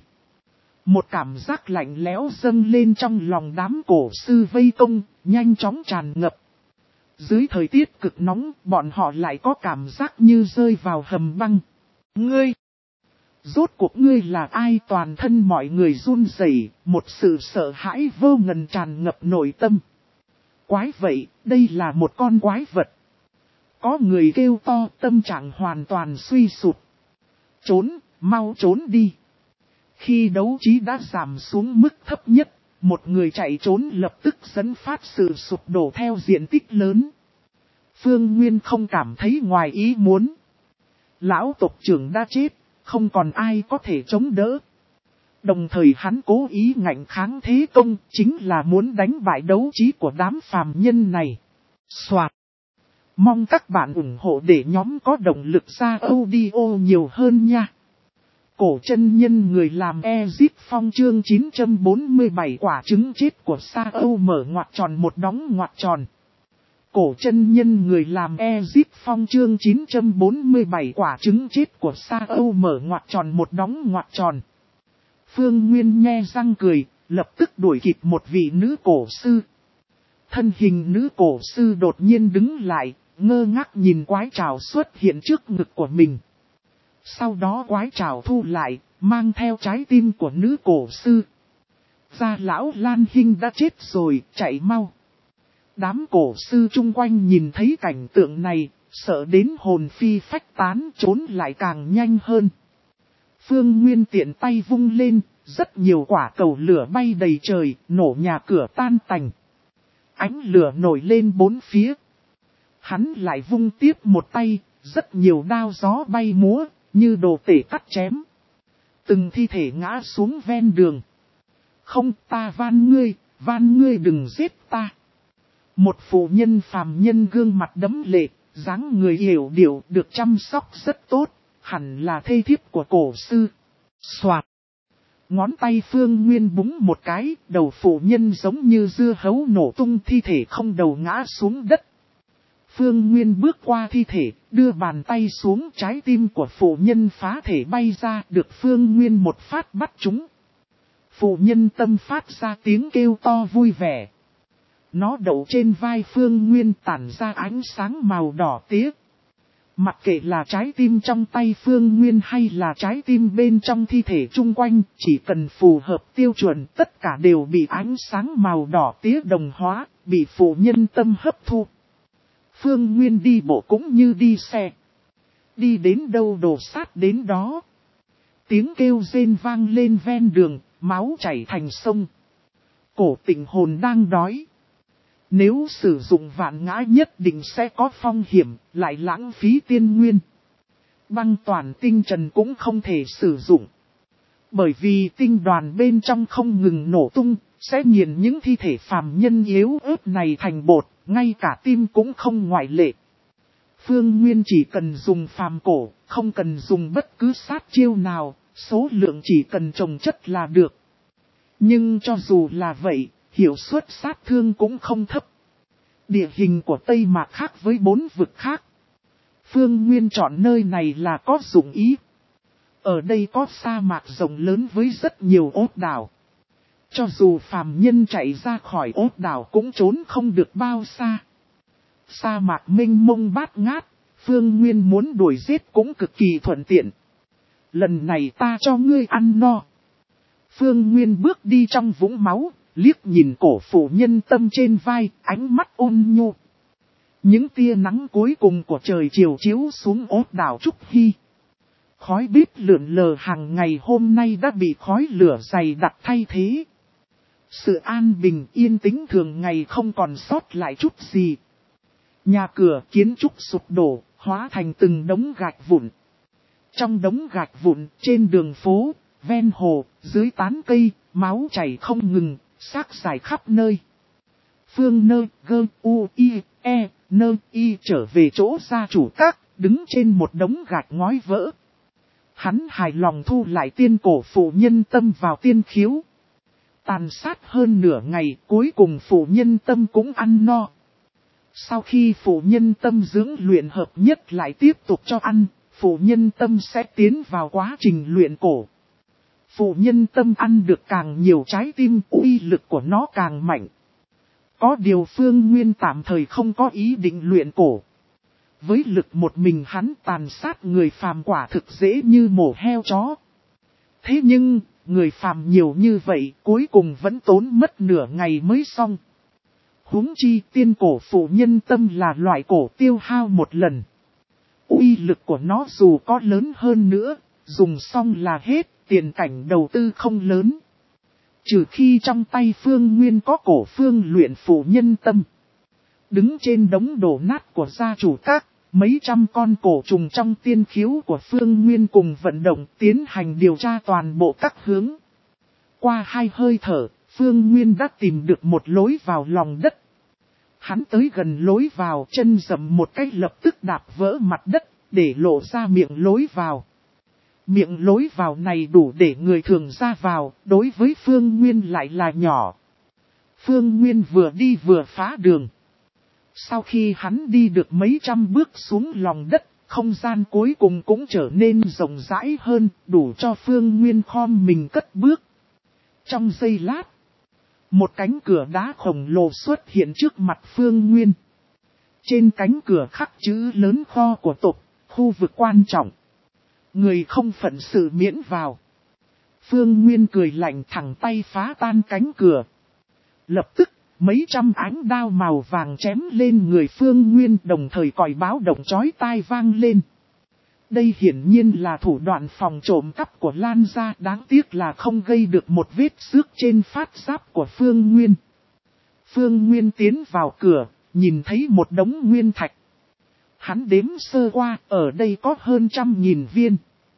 Một cảm giác lạnh lẽo dâng lên trong lòng đám cổ sư vây công, nhanh chóng tràn ngập. Dưới thời tiết cực nóng, bọn họ lại có cảm giác như rơi vào hầm băng. Ngươi! Rốt cuộc ngươi là ai? Toàn thân mọi người run rẩy, một sự sợ hãi vô ngần tràn ngập nội tâm. Quái vậy, đây là một con quái vật. Có người kêu to, tâm trạng hoàn toàn suy sụp. Trốn, mau trốn đi. Khi đấu trí đã giảm xuống mức thấp nhất, một người chạy trốn lập tức dẫn phát sự sụp đổ theo diện tích lớn. Phương Nguyên không cảm thấy ngoài ý muốn. Lão tộc trưởng đã chết, không còn ai có thể chống đỡ. Đồng thời hắn cố ý ngạnh kháng thế công, chính là muốn đánh bại đấu trí của đám phàm nhân này. Soạt. Mong các bạn ủng hộ để nhóm có động lực ra audio nhiều hơn nha. Cổ chân nhân người làm Ezip Phong chương chín trăm bốn mươi bảy quả trứng chết của Sa Âu mở ngoặc tròn một đóng ngoặc tròn. Cổ chân nhân người làm Ezip Phong chương chín trăm bốn mươi bảy quả trứng chết của Sa Âu mở ngoặc tròn một đóng ngoặc tròn. Phương Nguyên nhe răng cười, lập tức đuổi kịp một vị nữ cổ sư. Thân hình nữ cổ sư đột nhiên đứng lại, ngơ ngác nhìn quái trảo xuất hiện trước ngực của mình. Sau đó quái trảo thu lại, mang theo trái tim của nữ cổ sư. Gia lão Lan Hinh đã chết rồi, chạy mau. Đám cổ sư chung quanh nhìn thấy cảnh tượng này, sợ đến hồn phi phách tán, trốn lại càng nhanh hơn. Phương Nguyên tiện tay vung lên, rất nhiều quả cầu lửa bay đầy trời, nổ nhà cửa tan tành. Ánh lửa nổi lên bốn phía. Hắn lại vung tiếp một tay, rất nhiều đao gió bay múa, như đồ tể cắt chém. Từng thi thể ngã xuống ven đường. Không, ta van ngươi, van ngươi đừng giết ta. Một phụ nhân phàm nhân gương mặt đẫm lệ, dáng người hiểu điệu, được chăm sóc rất tốt, hẳn là thê thiếp của cổ sư. Soạt. Ngón tay Phương Nguyên búng một cái, đầu phụ nhân giống như dưa hấu nổ tung, thi thể không đầu ngã xuống đất. Phương Nguyên bước qua thi thể, đưa bàn tay xuống, trái tim của phụ nhân phá thể bay ra, được Phương Nguyên một phát bắt trúng. Phụ nhân tâm phát ra tiếng kêu to vui vẻ. Nó đậu trên vai Phương Nguyên tản ra ánh sáng màu đỏ tía. Mặc kệ là trái tim trong tay Phương Nguyên hay là trái tim bên trong thi thể chung quanh, chỉ cần phù hợp tiêu chuẩn, tất cả đều bị ánh sáng màu đỏ tía đồng hóa, bị phụ nhân tâm hấp thu. Phương Nguyên đi bộ cũng như đi xe. Đi đến đâu đổ sát đến đó. Tiếng kêu rên vang lên ven đường, máu chảy thành sông. Cổ Tịnh hồn đang đói. Nếu sử dụng vạn ngã nhất định sẽ có phong hiểm, lại lãng phí tiên nguyên. Băng toàn tinh trần cũng không thể sử dụng. Bởi vì tinh đoàn bên trong không ngừng nổ tung, sẽ nghiền những thi thể phàm nhân yếu ớt này thành bột, ngay cả tim cũng không ngoại lệ. Phương Nguyên chỉ cần dùng phàm cổ, không cần dùng bất cứ sát chiêu nào, số lượng chỉ cần trồng chất là được. Nhưng cho dù là vậy, hiệu suất sát thương cũng không thấp. Địa hình của Tây Mạc khác với bốn vực khác. Phương Nguyên chọn nơi này là có dụng ý. Ở đây có sa mạc rộng lớn với rất nhiều ốt đảo. Cho dù phàm nhân chạy ra khỏi ốt đảo cũng trốn không được bao xa. Sa mạc mênh mông bát ngát, Phương Nguyên muốn đuổi giết cũng cực kỳ thuận tiện. Lần này ta cho ngươi ăn no. Phương Nguyên bước đi trong vũng máu, liếc nhìn cổ phụ nhân tâm trên vai, ánh mắt ôn nhu. Những tia nắng cuối cùng của trời chiều chiếu xuống ốt đảo Trúc Hy. Khói bếp lượn lờ hàng ngày hôm nay đã bị khói lửa dày đặc thay thế. Sự an bình yên tĩnh thường ngày không còn sót lại chút gì. Nhà cửa kiến trúc sụp đổ, hóa thành từng đống gạch vụn. Trong đống gạch vụn, trên đường phố, ven hồ, dưới tán cây, máu chảy không ngừng, xác dài khắp nơi. Phương Nơ, Gơ, U, I, E, Nơ, Y trở về chỗ gia chủ các, đứng trên một đống gạch ngói vỡ. Hắn hài lòng thu lại tiên cổ phụ nhân tâm vào tiên khiếu. Tàn sát hơn nửa ngày, cuối cùng phụ nhân tâm cũng ăn no. Sau khi phụ nhân tâm dưỡng luyện hợp nhất lại tiếp tục cho ăn, phụ nhân tâm sẽ tiến vào quá trình luyện cổ. Phụ nhân tâm ăn được càng nhiều trái tim, uy lực của nó càng mạnh. Có điều Phương Nguyên tạm thời không có ý định luyện cổ. Với lực một mình hắn tàn sát người phàm quả thực dễ như mổ heo chó. Thế nhưng, người phàm nhiều như vậy cuối cùng vẫn tốn mất nửa ngày mới xong. Huống chi tiên cổ phụ nhân tâm là loại cổ tiêu hao một lần. Uy lực của nó dù có lớn hơn nữa, dùng xong là hết, tiền cảnh đầu tư không lớn. Trừ khi trong tay Phương Nguyên có cổ phương luyện phụ nhân tâm. Đứng trên đống đổ nát của gia chủ các, mấy trăm con cổ trùng trong tiên khiếu của Phương Nguyên cùng vận động tiến hành điều tra toàn bộ các hướng. Qua hai hơi thở, Phương Nguyên đã tìm được một lối vào lòng đất. Hắn tới gần lối vào, chân dậm một cái lập tức đạp vỡ mặt đất, để lộ ra miệng lối vào. Miệng lối vào này đủ để người thường ra vào, đối với Phương Nguyên lại là nhỏ. Phương Nguyên vừa đi vừa phá đường. Sau khi hắn đi được mấy trăm bước xuống lòng đất, không gian cuối cùng cũng trở nên rộng rãi hơn, đủ cho Phương Nguyên khom mình cất bước. Trong giây lát, một cánh cửa đá khổng lồ xuất hiện trước mặt Phương Nguyên. Trên cánh cửa khắc chữ lớn kho của tộc, khu vực quan trọng. Người không phận sự miễn vào. Phương Nguyên cười lạnh thẳng tay phá tan cánh cửa. Lập tức, mấy trăm ánh đao màu vàng chém lên người Phương Nguyên, đồng thời còi báo động chói tai vang lên. Đây hiển nhiên là thủ đoạn phòng trộm cắp của Lan gia, đáng tiếc là không gây được một vết xước trên phát giáp của Phương Nguyên. Phương Nguyên tiến vào cửa, nhìn thấy một đống nguyên thạch. Hắn đếm sơ qua, ở đây có hơn trăm nghìn viên.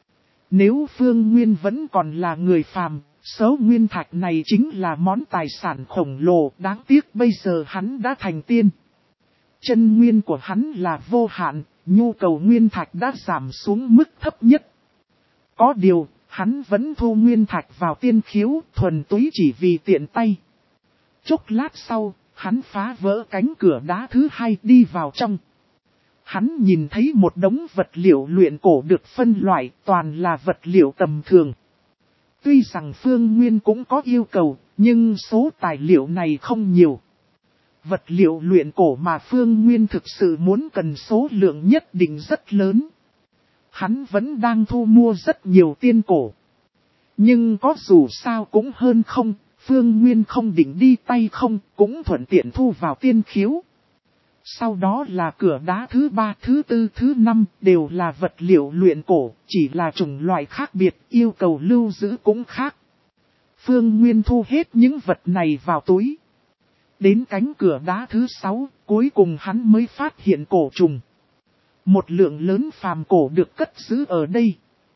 Nếu Phương Nguyên vẫn còn là người phàm, số nguyên thạch này chính là món tài sản khổng lồ, đáng tiếc bây giờ hắn đã thành tiên. Chân nguyên của hắn là vô hạn, nhu cầu nguyên thạch đã giảm xuống mức thấp nhất. Có điều, hắn vẫn thu nguyên thạch vào tiên khiếu, thuần túy chỉ vì tiện tay. Chốc lát sau, hắn phá vỡ cánh cửa đá thứ hai đi vào trong. Hắn nhìn thấy một đống vật liệu luyện cổ được phân loại, toàn là vật liệu tầm thường. Tuy rằng Phương Nguyên cũng có yêu cầu, nhưng số tài liệu này không nhiều. Vật liệu luyện cổ mà Phương Nguyên thực sự muốn cần số lượng nhất định rất lớn. Hắn vẫn đang thu mua rất nhiều tiên cổ. Nhưng có dù sao cũng hơn không, Phương Nguyên không định đi tay không, cũng thuận tiện thu vào tiên khiếu. Sau đó là cửa đá thứ ba, thứ tư, thứ năm, đều là vật liệu luyện cổ, chỉ là chủng loại khác biệt, yêu cầu lưu giữ cũng khác. Phương Nguyên thu hết những vật này vào túi. Đến cánh cửa đá thứ sáu, cuối cùng hắn mới phát hiện cổ trùng. Một lượng lớn phàm cổ được cất giữ ở đây.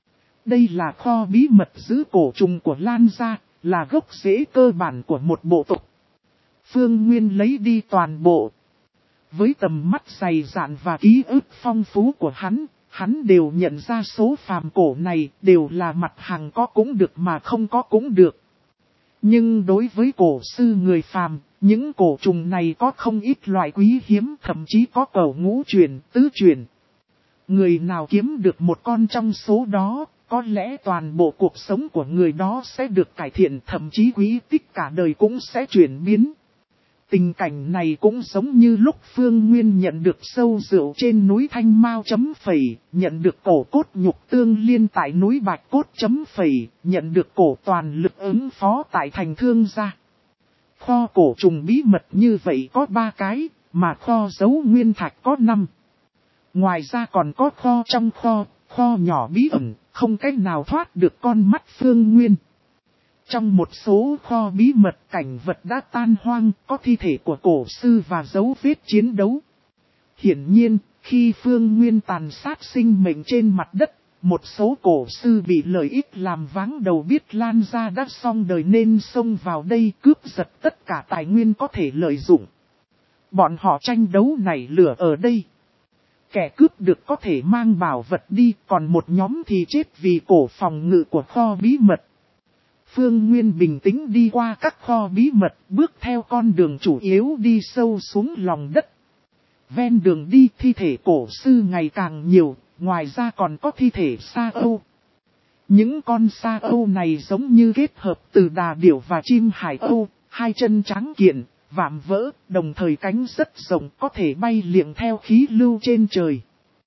Đây là kho bí mật giữ cổ trùng của Lan gia, là gốc rễ cơ bản của một bộ tộc. Phương Nguyên lấy đi toàn bộ. Với tầm mắt dày dạn và ký ức phong phú của hắn, hắn đều nhận ra số phàm cổ này đều là mặt hàng có cũng được mà không có cũng được. Nhưng đối với cổ sư người phàm, những cổ trùng này có không ít loại quý hiếm, thậm chí có cầu ngũ truyền, tứ truyền. Người nào kiếm được một con trong số đó, có lẽ toàn bộ cuộc sống của người đó sẽ được cải thiện, thậm chí quý tích cả đời cũng sẽ chuyển biến. Tình cảnh này cũng giống như lúc Phương Nguyên nhận được sâu rượu trên núi Thanh Mao chấm phẩy, nhận được cổ cốt nhục tương liên tại núi Bạch Cốt chấm phẩy, nhận được cổ toàn lực ứng phó tại thành Thương gia. Kho cổ trùng bí mật như vậy có ba cái, mà kho giấu nguyên thạch có năm. Ngoài ra còn có kho trong kho, kho nhỏ bí ẩn, không cách nào thoát được con mắt Phương Nguyên. Trong một số kho bí mật cảnh vật đã tan hoang, có thi thể của cổ sư và dấu vết chiến đấu. Hiển nhiên, khi Phương Nguyên tàn sát sinh mệnh trên mặt đất, một số cổ sư bị lợi ích làm váng đầu biết Lan gia đã xong đời nên xông vào đây cướp giật tất cả tài nguyên có thể lợi dụng. Bọn họ tranh đấu nảy lửa ở đây. Kẻ cướp được có thể mang bảo vật đi, còn một nhóm thì chết vì cổ phòng ngự của kho bí mật. Phương Nguyên bình tĩnh đi qua các kho bí mật, bước theo con đường chủ yếu đi sâu xuống lòng đất. Ven đường đi thi thể cổ sư ngày càng nhiều, ngoài ra còn có thi thể sa âu. Những con sa âu này giống như kết hợp từ đà điểu và chim hải âu, hai chân trắng kiện, vạm vỡ, đồng thời cánh rất rộng có thể bay liệng theo khí lưu trên trời.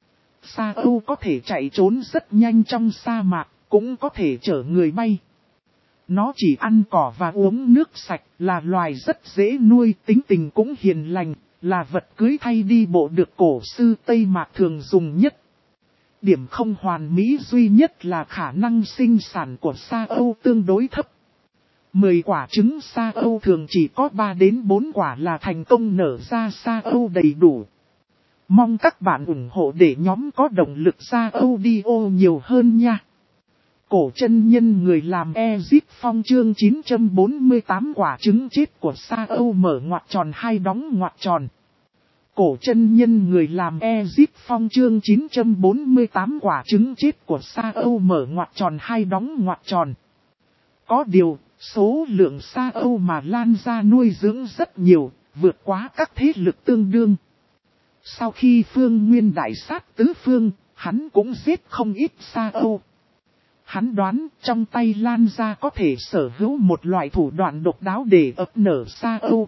Sa âu có thể chạy trốn rất nhanh trong sa mạc, cũng có thể chở người bay. Nó chỉ ăn cỏ và uống nước sạch, là loài rất dễ nuôi, tính tình cũng hiền lành, là vật cưới thay đi bộ được cổ sư Tây Mạc thường dùng nhất. Điểm không hoàn mỹ duy nhất là khả năng sinh sản của sa âu tương đối thấp. mười quả trứng sa âu thường chỉ có ba đến bốn quả là thành công nở ra sa âu đầy đủ. Mong các bạn ủng hộ để nhóm có động lực ra audio nhiều hơn nha. Cổ chân nhân người làm Ezip Phong chương chín trăm bốn mươi tám quả trứng chết của Sa Âu mở ngoặc tròn hai đóng ngoặc tròn. Cổ chân nhân người làm Ezip Phong chương chín trăm bốn mươi tám quả trứng chết của Sa Âu mở ngoặc tròn hai đóng ngoặc tròn. Có điều, số lượng Sa Âu mà Lan gia nuôi dưỡng rất nhiều, vượt quá các thế lực tương đương. Sau khi Phương Nguyên đại sát tứ phương, hắn cũng giết không ít Sa Âu. Hắn đoán trong tay Lan gia có thể sở hữu một loại thủ đoạn độc đáo để ấp nở Sa Âu.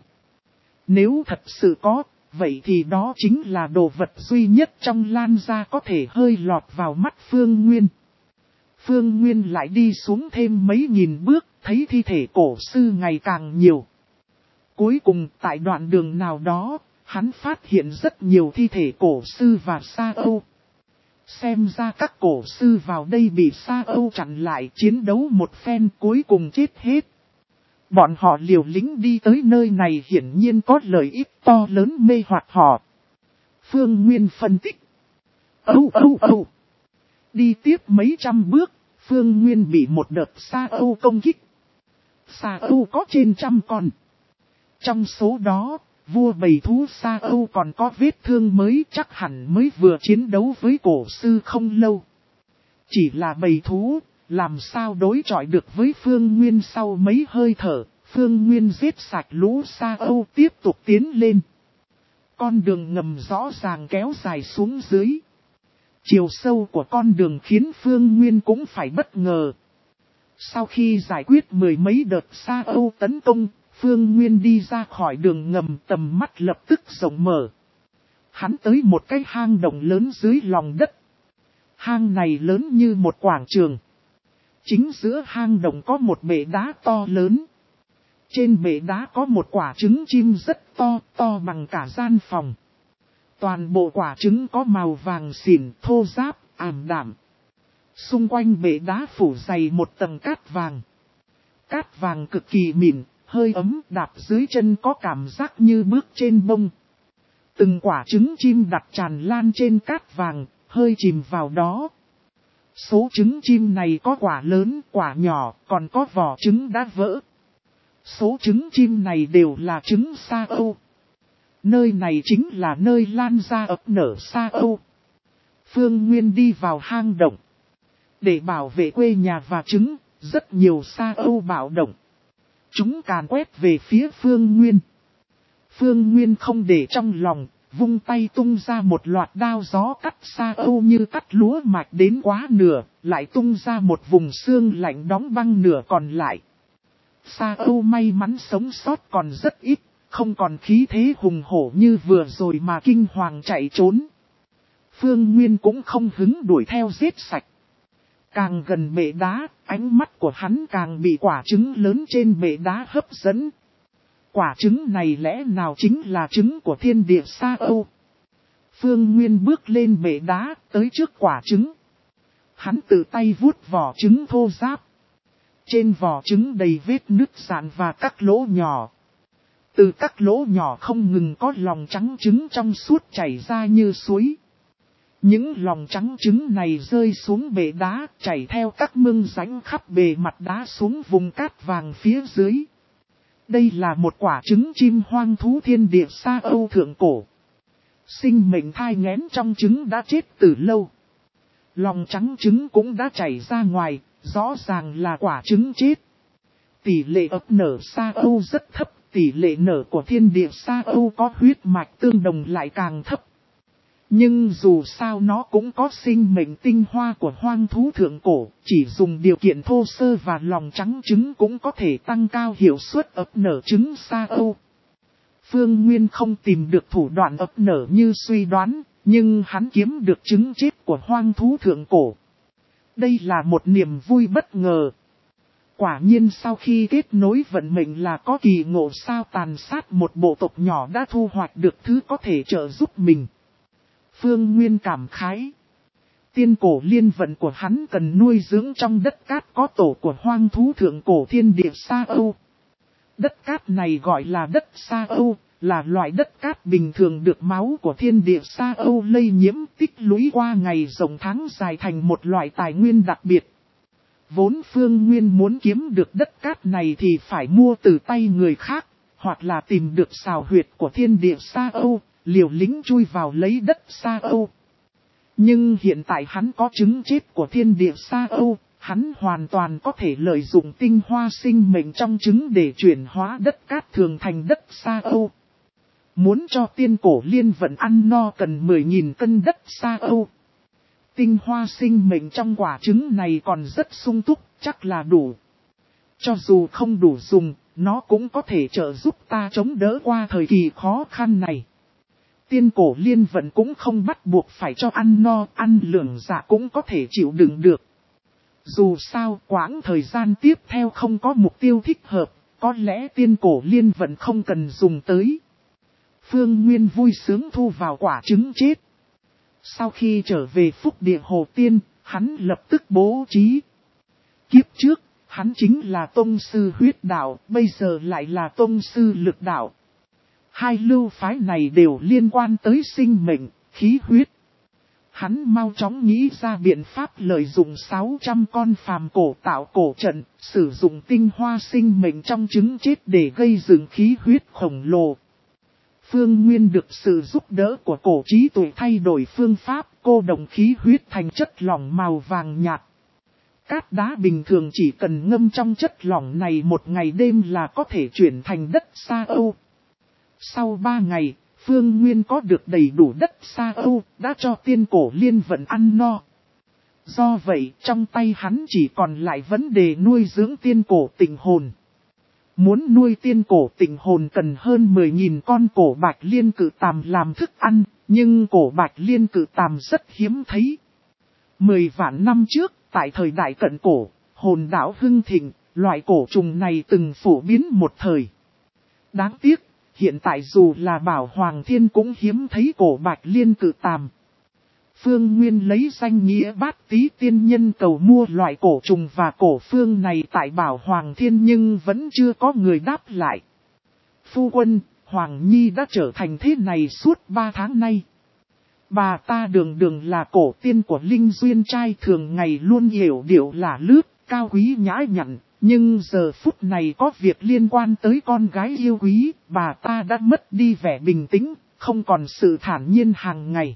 Nếu thật sự có, vậy thì đó chính là đồ vật duy nhất trong Lan gia có thể hơi lọt vào mắt Phương Nguyên. Phương Nguyên lại đi xuống thêm mấy nghìn bước, thấy thi thể cổ sư ngày càng nhiều. Cuối cùng tại đoạn đường nào đó, hắn phát hiện rất nhiều thi thể cổ sư và Sa Âu. Xem ra các cổ sư vào đây bị Sa Âu chặn lại chiến đấu một phen cuối cùng chết hết. Bọn họ liều lĩnh đi tới nơi này hiển nhiên có lợi ích to lớn mê hoặc họ. Phương Nguyên phân tích. Âu âu âu. Đi tiếp mấy trăm bước, Phương Nguyên bị một đợt Sa Âu công kích. Sa Âu có trên trăm con. Trong số đó, vua bầy thú Sa Âu còn có vết thương mới chắc hẳn mới vừa chiến đấu với cổ sư không lâu. Chỉ là bầy thú, làm sao đối chọi được với Phương Nguyên sau mấy hơi thở, Phương Nguyên giết sạch lũ Sa Âu tiếp tục tiến lên. Con đường ngầm rõ ràng kéo dài xuống dưới. Chiều sâu của con đường khiến Phương Nguyên cũng phải bất ngờ. Sau khi giải quyết mười mấy đợt Sa Âu tấn công, Phương Nguyên đi ra khỏi đường ngầm tầm mắt lập tức rộng mở. Hắn tới một cái hang động lớn dưới lòng đất. Hang này lớn như một quảng trường. Chính giữa hang động có một bể đá to lớn. Trên bể đá có một quả trứng chim rất to, to bằng cả gian phòng. Toàn bộ quả trứng có màu vàng xỉn, thô ráp, ảm đạm. Xung quanh bể đá phủ dày một tầng cát vàng. Cát vàng cực kỳ mịn, hơi ấm, đạp dưới chân có cảm giác như bước trên bông. Từng quả trứng chim đặt tràn lan trên cát vàng, hơi chìm vào đó. Số trứng chim này có quả lớn, quả nhỏ, còn có vỏ trứng đã vỡ. Số trứng chim này đều là trứng Sa Âu. Nơi này chính là nơi lan ra ấp nở Sa Âu. Phương Nguyên đi vào hang động. Để bảo vệ quê nhà và trứng, rất nhiều Sa Âu bạo động. Chúng càn quét về phía Phương Nguyên. Phương Nguyên không để trong lòng, vung tay tung ra một loạt đao gió cắt Sa Âu như cắt lúa mạch đến quá nửa, lại tung ra một vùng xương lạnh đóng băng nửa còn lại. Sa Âu may mắn sống sót còn rất ít, không còn khí thế hùng hổ như vừa rồi mà kinh hoàng chạy trốn. Phương Nguyên cũng không hứng đuổi theo giết sạch. Càng gần bệ đá, ánh mắt của hắn càng bị quả trứng lớn trên bệ đá hấp dẫn. Quả trứng này lẽ nào chính là trứng của thiên địa Sa Âu? Phương Nguyên bước lên bệ đá, tới trước quả trứng. Hắn tự tay vuốt vỏ trứng thô ráp. Trên vỏ trứng đầy vết nứt rạn và các lỗ nhỏ. Từ các lỗ nhỏ không ngừng có lòng trắng trứng trong suốt chảy ra như suối. Những lòng trắng trứng này rơi xuống bệ đá, chảy theo các mương rãnh khắp bề mặt đá xuống vùng cát vàng phía dưới. Đây là một quả trứng chim hoang thú thiên địa Sa Âu thượng cổ. Sinh mệnh thai nghén trong trứng đã chết từ lâu. Lòng trắng trứng cũng đã chảy ra ngoài, rõ ràng là quả trứng chết. Tỷ lệ ấp nở Sa Âu rất thấp, tỷ lệ nở của thiên địa Sa Âu có huyết mạch tương đồng lại càng thấp. Nhưng dù sao nó cũng có sinh mệnh tinh hoa của hoang thú thượng cổ, chỉ dùng điều kiện thô sơ và lòng trắng trứng cũng có thể tăng cao hiệu suất ấp nở trứng Sa Âu. Phương Nguyên không tìm được thủ đoạn ấp nở như suy đoán, nhưng hắn kiếm được trứng chết của hoang thú thượng cổ. Đây là một niềm vui bất ngờ. Quả nhiên sau khi kết nối vận mệnh là có kỳ ngộ sao tàn sát một bộ tộc nhỏ đã thu hoạch được thứ có thể trợ giúp mình. Phương Nguyên cảm khái. Tiên cổ liên vận của hắn cần nuôi dưỡng trong đất cát có tổ của hoang thú thượng cổ thiên địa Sa Âu. Đất cát này gọi là đất Sa Âu, là loại đất cát bình thường được máu của thiên địa Sa Âu lây nhiễm tích lũy qua ngày rộng tháng dài thành một loại tài nguyên đặc biệt. Vốn Phương Nguyên muốn kiếm được đất cát này thì phải mua từ tay người khác, hoặc là tìm được xào huyệt của thiên địa Sa Âu, liều lĩnh chui vào lấy đất Sa Âu. Nhưng hiện tại hắn có trứng chết của thiên địa Sa Âu, hắn hoàn toàn có thể lợi dụng tinh hoa sinh mệnh trong trứng để chuyển hóa đất cát thường thành đất Sa Âu. Muốn cho tiên cổ liên vận ăn no cần mười nghìn cân đất Sa Âu. Tinh hoa sinh mệnh trong quả trứng này còn rất sung túc, chắc là đủ. Cho dù không đủ dùng, nó cũng có thể trợ giúp ta chống đỡ qua thời kỳ khó khăn này. Tiên cổ liên vận cũng không bắt buộc phải cho ăn no, ăn lưỡng dạ cũng có thể chịu đựng được. Dù sao, quãng thời gian tiếp theo không có mục tiêu thích hợp, có lẽ tiên cổ liên vận không cần dùng tới. Phương Nguyên vui sướng thu vào quả trứng chết. Sau khi trở về Phúc Địa Hồ Tiên, hắn lập tức bố trí. Kiếp trước, hắn chính là tông sư huyết đạo, bây giờ lại là tông sư lực đạo. Hai lưu phái này đều liên quan tới sinh mệnh, khí huyết. Hắn mau chóng nghĩ ra biện pháp lợi dụng sáu trăm con phàm cổ tạo cổ trận, sử dụng tinh hoa sinh mệnh trong trứng chết để gây dựng khí huyết khổng lồ. Phương Nguyên được sự giúp đỡ của cổ trí tuệ thay đổi phương pháp, cô đồng khí huyết thành chất lỏng màu vàng nhạt. Cát đá bình thường chỉ cần ngâm trong chất lỏng này một ngày đêm là có thể chuyển thành đất Sa Âu. Sau ba ngày, Phương Nguyên có được đầy đủ đất Sa Âu, đã cho tiên cổ liên vận ăn no. Do vậy, trong tay hắn chỉ còn lại vấn đề nuôi dưỡng tiên cổ tịnh hồn. Muốn nuôi tiên cổ tịnh hồn cần hơn mười nghìn con cổ bạch liên cự tàm làm thức ăn, nhưng cổ bạch liên cự tàm rất hiếm thấy. Mười vạn năm trước, tại thời đại cận cổ, hồn đảo hưng thịnh, loại cổ trùng này từng phổ biến một thời. Đáng tiếc, hiện tại dù là Bảo Hoàng Thiên cũng hiếm thấy cổ bạch liên cự tàm. Phương Nguyên lấy danh nghĩa Bát Tý tiên nhân cầu mua loại cổ trùng và cổ phương này tại Bảo Hoàng Thiên nhưng vẫn chưa có người đáp lại. Phu quân, Hoàng Nhi đã trở thành thế này suốt ba tháng nay. Bà ta đường đường là cổ tiên của Linh Duyên trai, thường ngày luôn hiểu điệu là lướt, cao quý nhã nhặn. Nhưng giờ phút này có việc liên quan tới con gái yêu quý, bà ta đã mất đi vẻ bình tĩnh, không còn sự thản nhiên hàng ngày.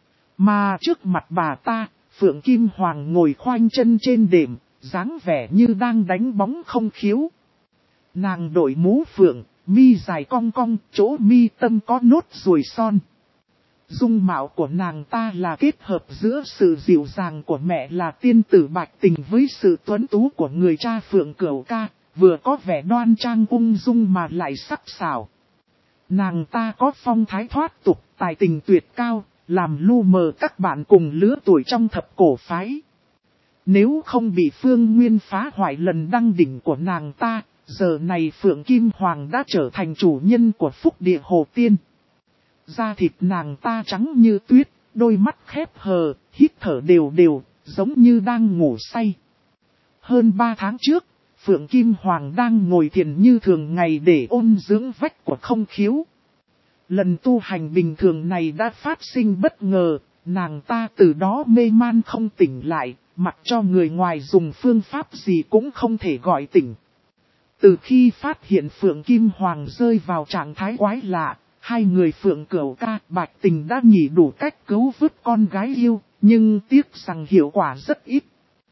Mà trước mặt bà ta, Phượng Kim Hoàng ngồi khoanh chân trên đệm, dáng vẻ như đang đánh bóng không khiếu. Nàng đội mũ phượng, mi dài cong cong, chỗ mi tâm có nốt ruồi son. Dung mạo của nàng ta là kết hợp giữa sự dịu dàng của mẹ là tiên tử Bạch Tình với sự tuấn tú của người cha Phượng Cửu Ca, vừa có vẻ đoan trang ung dung mà lại sắc sảo. Nàng ta có phong thái thoát tục, tài tình tuyệt cao, làm lu mờ các bạn cùng lứa tuổi trong thập cổ phái. Nếu không bị Phương Nguyên phá hoại lần đăng đỉnh của nàng ta, giờ này Phượng Kim Hoàng đã trở thành chủ nhân của phúc địa Hồ Tiên. Da thịt nàng ta trắng như tuyết, đôi mắt khép hờ, hít thở đều đều, giống như đang ngủ say. Hơn ba tháng trước, Phượng Kim Hoàng đang ngồi thiền như thường ngày để ôn dưỡng vách của không khiếu. Lần tu hành bình thường này đã phát sinh bất ngờ, nàng ta từ đó mê man không tỉnh lại, mặc cho người ngoài dùng phương pháp gì cũng không thể gọi tỉnh. Từ khi phát hiện Phượng Kim Hoàng rơi vào trạng thái quái lạ, hai người Phượng Cửu Ca, Bạch Tình đã nghĩ đủ cách cứu vớt con gái yêu, nhưng tiếc rằng hiệu quả rất ít.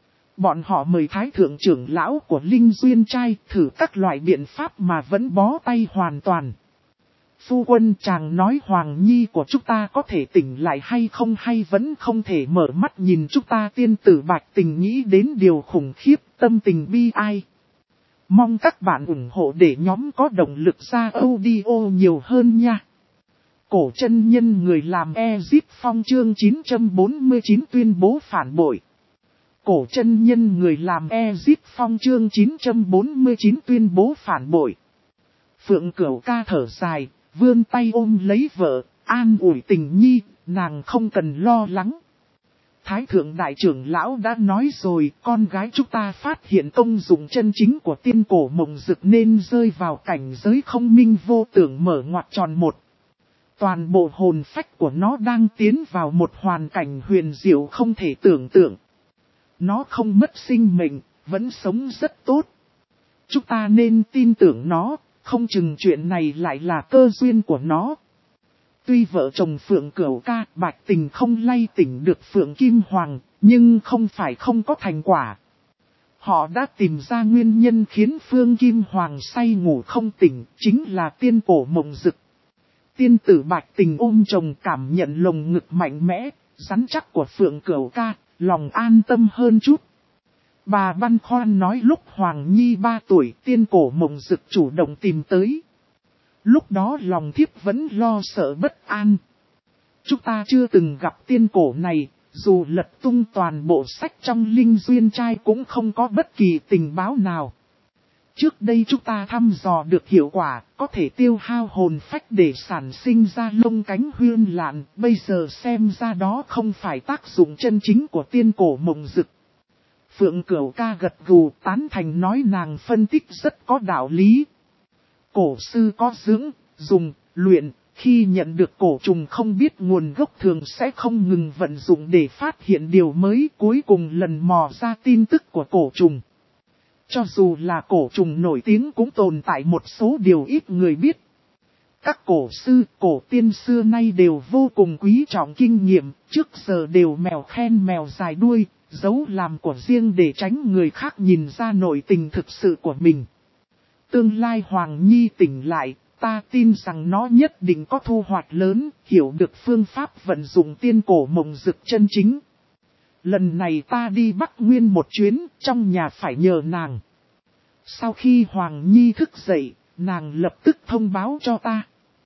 Bọn họ mời Thái Thượng trưởng lão của Linh Duyên trai thử các loại biện pháp mà vẫn bó tay hoàn toàn. Phu quân, chàng nói Hoàng Nhi của chúng ta có thể tỉnh lại hay không, hay vẫn không thể mở mắt nhìn chúng ta? Tiên tử Bạch Tình nghĩ đến điều khủng khiếp, tâm tình bi ai. Mong các bạn ủng hộ để nhóm có động lực ra audio nhiều hơn nha. Cổ chân nhân người làm Ezip Phong chương chín trăm bốn mươi chín tuyên bố phản bội. Cổ chân nhân người làm Ezip Phong chương chín trăm bốn mươi chín tuyên bố phản bội. Phượng Cửu Ca thở dài, vươn tay ôm lấy vợ, an ủi Tình Nhi, nàng không cần lo lắng. Thái thượng đại trưởng lão đã nói rồi, con gái chúng ta phát hiện công dụng chân chính của tiên cổ mộng dực nên rơi vào cảnh giới không minh vô tưởng mở ngoặc tròn một. Toàn bộ hồn phách của nó đang tiến vào một hoàn cảnh huyền diệu không thể tưởng tượng. Nó không mất sinh mệnh, vẫn sống rất tốt. Chúng ta nên tin tưởng nó, không chừng chuyện này lại là cơ duyên của nó. Tuy vợ chồng Phượng Cửu Ca, Bạch Tình không lay tỉnh được Phượng Kim Hoàng, nhưng không phải không có thành quả. Họ đã tìm ra nguyên nhân khiến Phượng Kim Hoàng say ngủ không tỉnh, chính là tiên cổ mộng dực. Tiên tử Bạch Tình ôm chồng cảm nhận lồng ngực mạnh mẽ, rắn chắc của Phượng Cửu Ca, lòng an tâm hơn chút. Bà băn khoăn nói lúc Hoàng Nhi ba tuổi, tiên cổ mộng dực chủ động tìm tới. Lúc đó lòng thiếp vẫn lo sợ bất an. Chúng ta chưa từng gặp tiên cổ này, dù lật tung toàn bộ sách trong Linh Duyên trai cũng không có bất kỳ tình báo nào. Trước đây chúng ta thăm dò được hiệu quả, có thể tiêu hao hồn phách để sản sinh ra lông cánh huyên lạn, bây giờ xem ra đó không phải tác dụng chân chính của tiên cổ mộng dực. Phượng Cửu Ca gật gù tán thành nói nàng phân tích rất có đạo lý. Cổ sư có dưỡng, dùng, luyện, khi nhận được cổ trùng không biết nguồn gốc thường sẽ không ngừng vận dụng để phát hiện điều mới, cuối cùng lần mò ra tin tức của cổ trùng. Cho dù là cổ trùng nổi tiếng cũng tồn tại một số điều ít người biết. Các cổ sư, cổ tiên xưa nay đều vô cùng quý trọng kinh nghiệm, trước giờ đều mèo khen mèo dài đuôi, giấu làm của riêng để tránh người khác nhìn ra nội tình thực sự của mình. Tương lai Hoàng Nhi tỉnh lại, ta tin rằng nó nhất định có thu hoạch lớn, hiểu được phương pháp vận dụng tiên cổ mộng dực chân chính. Lần này ta đi Bắc Nguyên một chuyến, trong nhà phải nhờ nàng. Sau khi Hoàng Nhi thức dậy, nàng lập tức thông báo cho ta.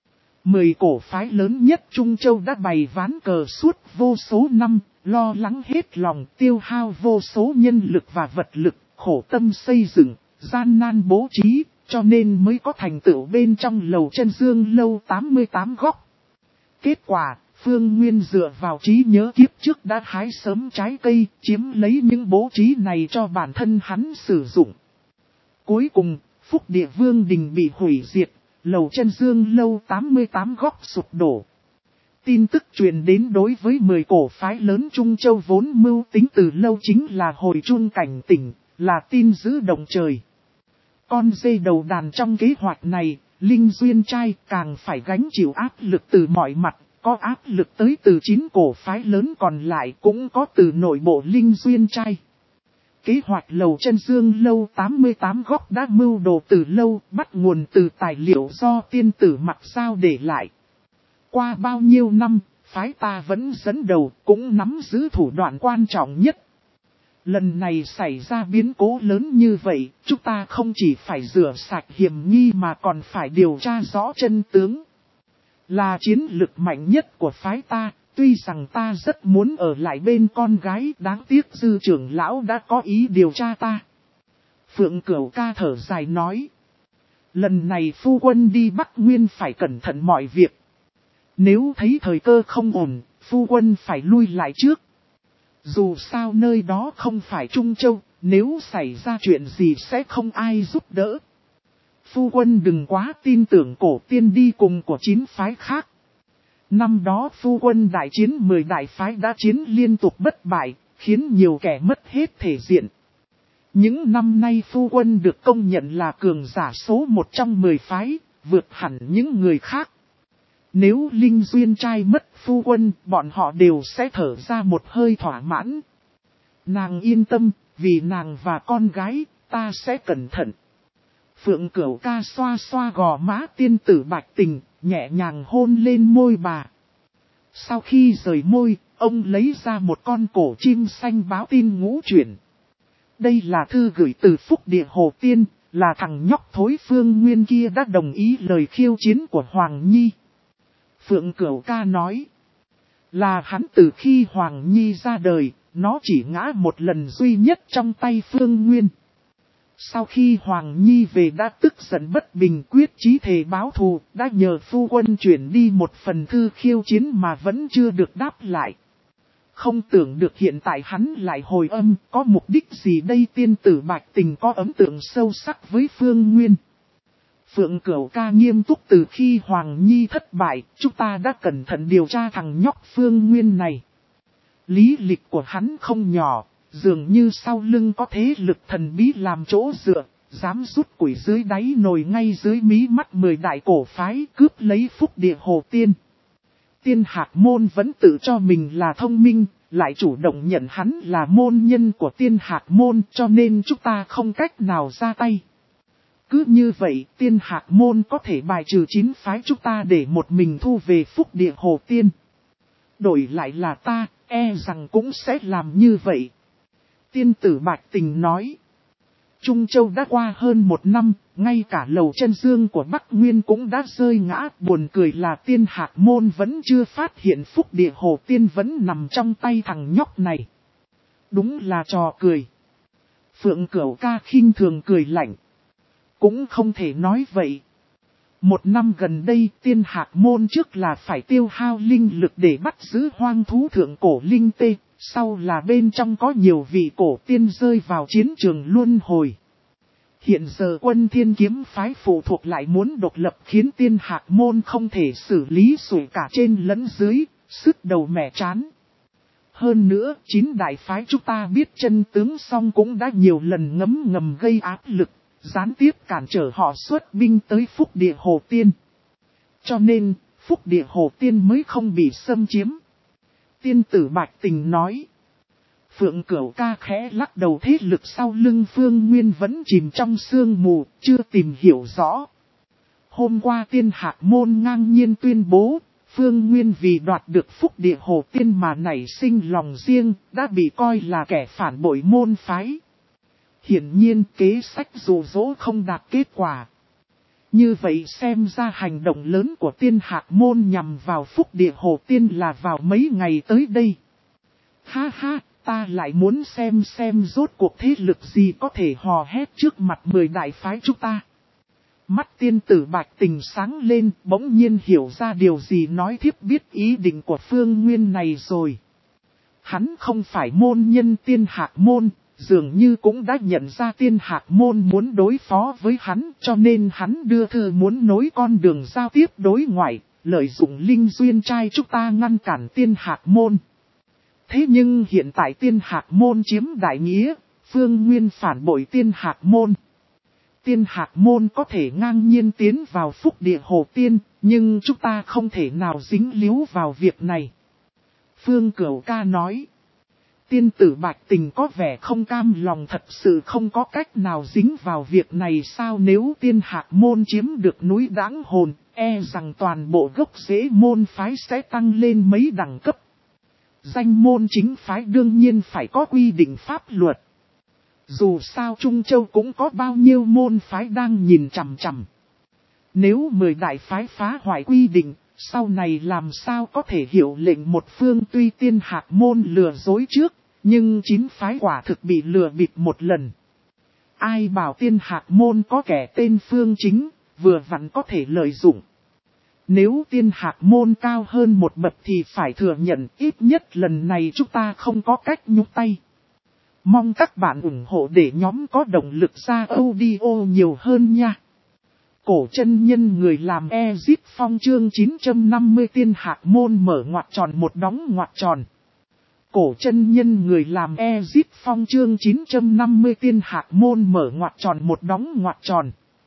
Mười cổ phái lớn nhất Trung Châu đã bày ván cờ suốt vô số năm, lo lắng hết lòng, tiêu hao vô số nhân lực và vật lực, khổ tâm xây dựng, gian nan bố trí, cho nên mới có thành tựu bên trong lầu chân dương lâu tám mươi tám góc. Kết quả, Phương Nguyên dựa vào trí nhớ kiếp trước đã hái sớm trái cây, chiếm lấy những bố trí này cho bản thân hắn sử dụng. Cuối cùng, Phúc Địa Vương Đình bị hủy diệt, lầu chân dương lâu tám mươi tám góc sụp đổ. Tin tức truyền đến đối với mười cổ phái lớn Trung Châu vốn mưu tính từ lâu chính là hồi chuông cảnh tỉnh, là tin dữ động trời. Con dê đầu đàn trong kế hoạch này, Linh Duyên trai càng phải gánh chịu áp lực từ mọi mặt, có áp lực tới từ chín cổ phái lớn còn lại cũng có từ nội bộ Linh Duyên trai. Kế hoạch lầu chân dương lâu tám mươi tám góc đã mưu đồ từ lâu, bắt nguồn từ tài liệu do tiên tử Mặc Sao để lại. Qua bao nhiêu năm, phái ta vẫn dẫn đầu, cũng nắm giữ thủ đoạn quan trọng nhất. Lần này xảy ra biến cố lớn như vậy, chúng ta không chỉ phải rửa sạch hiểm nghi mà còn phải điều tra rõ chân tướng. Là chiến lực mạnh nhất của phái ta, tuy rằng ta rất muốn ở lại bên con gái, đáng tiếc dư trưởng lão đã có ý điều tra ta. Phượng Cửu ca thở dài nói. Lần này phu quân đi Bắc Nguyên phải cẩn thận mọi việc. Nếu thấy thời cơ không ổn, phu quân phải lui lại trước. Dù sao nơi đó không phải Trung Châu, nếu xảy ra chuyện gì sẽ không ai giúp đỡ. Phu quân đừng quá tin tưởng cổ tiên đi cùng của chín phái khác. Năm đó phu quân đại chiến mười đại phái đã chiến liên tục bất bại, khiến nhiều kẻ mất hết thể diện. Những năm nay phu quân được công nhận là cường giả số một trong mười phái, vượt hẳn những người khác. Nếu Linh Duyên trai mất phu quân, bọn họ đều sẽ thở ra một hơi thỏa mãn. Nàng yên tâm, vì nàng và con gái, ta sẽ cẩn thận. Phượng Cửu ca xoa xoa gò má tiên tử Bạch Tình, nhẹ nhàng hôn lên môi bà. Sau khi rời môi, ông lấy ra một con cổ chim xanh báo tin ngũ chuyển. Đây là thư gửi từ Phúc Địa Hồ Tiên, là thằng nhóc thối Phương Nguyên kia đã đồng ý lời khiêu chiến của Hoàng Nhi. Phượng Cửu ca nói, là hắn từ khi Hoàng Nhi ra đời, nó chỉ ngã một lần duy nhất trong tay Phương Nguyên. Sau khi Hoàng Nhi về đã tức giận bất bình quyết chí thề báo thù, đã nhờ phu quân chuyển đi một phần thư khiêu chiến mà vẫn chưa được đáp lại. Không tưởng được hiện tại hắn lại hồi âm, có mục đích gì đây? Tiên tử Bạch Tình có ấn tượng sâu sắc với Phương Nguyên. Phượng Cửu ca nghiêm túc, từ khi Hoàng Nhi thất bại, chúng ta đã cẩn thận điều tra thằng nhóc Phương Nguyên này. Lý lịch của hắn không nhỏ, dường như sau lưng có thế lực thần bí làm chỗ dựa, dám rút củi dưới đáy nồi ngay dưới mí mắt mười đại cổ phái, cướp lấy Phúc Địa Hồ Tiên. Tiên Hạc Môn vẫn tự cho mình là thông minh, lại chủ động nhận hắn là môn nhân của Tiên Hạc Môn, cho nên chúng ta không cách nào ra tay. Cứ như vậy, Tiên Hạc Môn có thể bài trừ chín phái chúng ta để một mình thu về Phúc Địa Hồ Tiên. Đổi lại là ta, e rằng cũng sẽ làm như vậy. Tiên tử Bạch Tình nói. Trung Châu đã qua hơn một năm, ngay cả lầu chân dương của Bắc Nguyên cũng đã rơi ngã. Buồn cười là Tiên Hạc Môn vẫn chưa phát hiện Phúc Địa Hồ Tiên vẫn nằm trong tay thằng nhóc này. Đúng là trò cười. Phượng Cửu ca khinh thường cười lạnh. Cũng không thể nói vậy. Một năm gần đây Tiên Hạc Môn trước là phải tiêu hao linh lực để bắt giữ hoang thú thượng cổ linh tê. Sau là bên trong có nhiều vị cổ tiên rơi vào chiến trường luân hồi. Hiện giờ quân thiên kiếm phái phụ thuộc lại muốn độc lập khiến Tiên Hạc Môn không thể xử lý sủi cả trên lẫn dưới, sức đầu mẻ chán. Hơn nữa, chín đại phái chúng ta biết chân tướng xong cũng đã nhiều lần ngấm ngầm gây áp lực, gián tiếp cản trở họ xuất binh tới Phúc Địa Hồ Tiên. Cho nên, Phúc Địa Hồ Tiên mới không bị xâm chiếm. Tiên tử Bạch Tình nói. Phượng Cửu ca khẽ lắc đầu, thế lực sau lưng Phương Nguyên vẫn chìm trong sương mù, chưa tìm hiểu rõ. Hôm qua Tiên Hạc Môn ngang nhiên tuyên bố, Phương Nguyên vì đoạt được Phúc Địa Hồ Tiên mà nảy sinh lòng riêng, đã bị coi là kẻ phản bội môn phái. Hiển nhiên kế sách dụ dỗ không đạt kết quả. Như vậy xem ra hành động lớn của Tiên Hạc Môn nhằm vào Phúc Địa Hồ Tiên là vào mấy ngày tới đây. Ha ha, ta lại muốn xem xem rốt cuộc thế lực gì có thể hò hét trước mặt mười đại phái chúng ta. Mắt tiên tử Bạch Tình sáng lên, bỗng nhiên hiểu ra điều gì, nói thiếp biết ý định của Phương Nguyên này rồi. Hắn không phải môn nhân Tiên Hạc Môn, dường như cũng đã nhận ra Tiên Hạc Môn muốn đối phó với hắn, cho nên hắn đưa thư muốn nối con đường giao tiếp đối ngoại, lợi dụng linh duyên trai chúng ta ngăn cản tiên hạc môn. Thế nhưng hiện tại tiên hạc môn chiếm đại nghĩa, Phương Nguyên phản bội tiên hạc môn. Tiên hạc môn có thể ngang nhiên tiến vào phúc địa hồ tiên, nhưng chúng ta không thể nào dính líu vào việc này. Phương Cửu Ca nói. Tiên tử Bạch Tình có vẻ không cam lòng, thật sự không có cách nào dính vào việc này sao? Nếu tiên hạc môn chiếm được núi Đãng Hồn, e rằng toàn bộ gốc rễ môn phái sẽ tăng lên mấy đẳng cấp. Danh môn chính phái đương nhiên phải có quy định pháp luật. Dù sao Trung Châu cũng có bao nhiêu môn phái đang nhìn chằm chằm. Nếu mười đại phái phá hoại quy định, sau này làm sao có thể hiệu lệnh một phương? Tuy tiên hạc môn lừa dối trước, nhưng chín phái quả thực bị lừa bịp một lần. Ai bảo tiên hạc môn có kẻ tên Phương Chính, vừa vặn có thể lợi dụng. Nếu tiên hạc môn cao hơn một bậc thì phải thừa nhận ít nhất lần này chúng ta không có cách nhúc tay. Mong các bạn ủng hộ để nhóm có động lực ra audio nhiều hơn nha. Cổ chân nhân người làm Exit Phong chương chín trăm năm mươi tiên hạc môn mở ngoặc tròn một đóng ngoặc tròn. Cổ chân nhân người làm Exit Phong chương chín trăm năm mươi tiên hạc môn mở ngoặc tròn một đóng ngoặc tròn.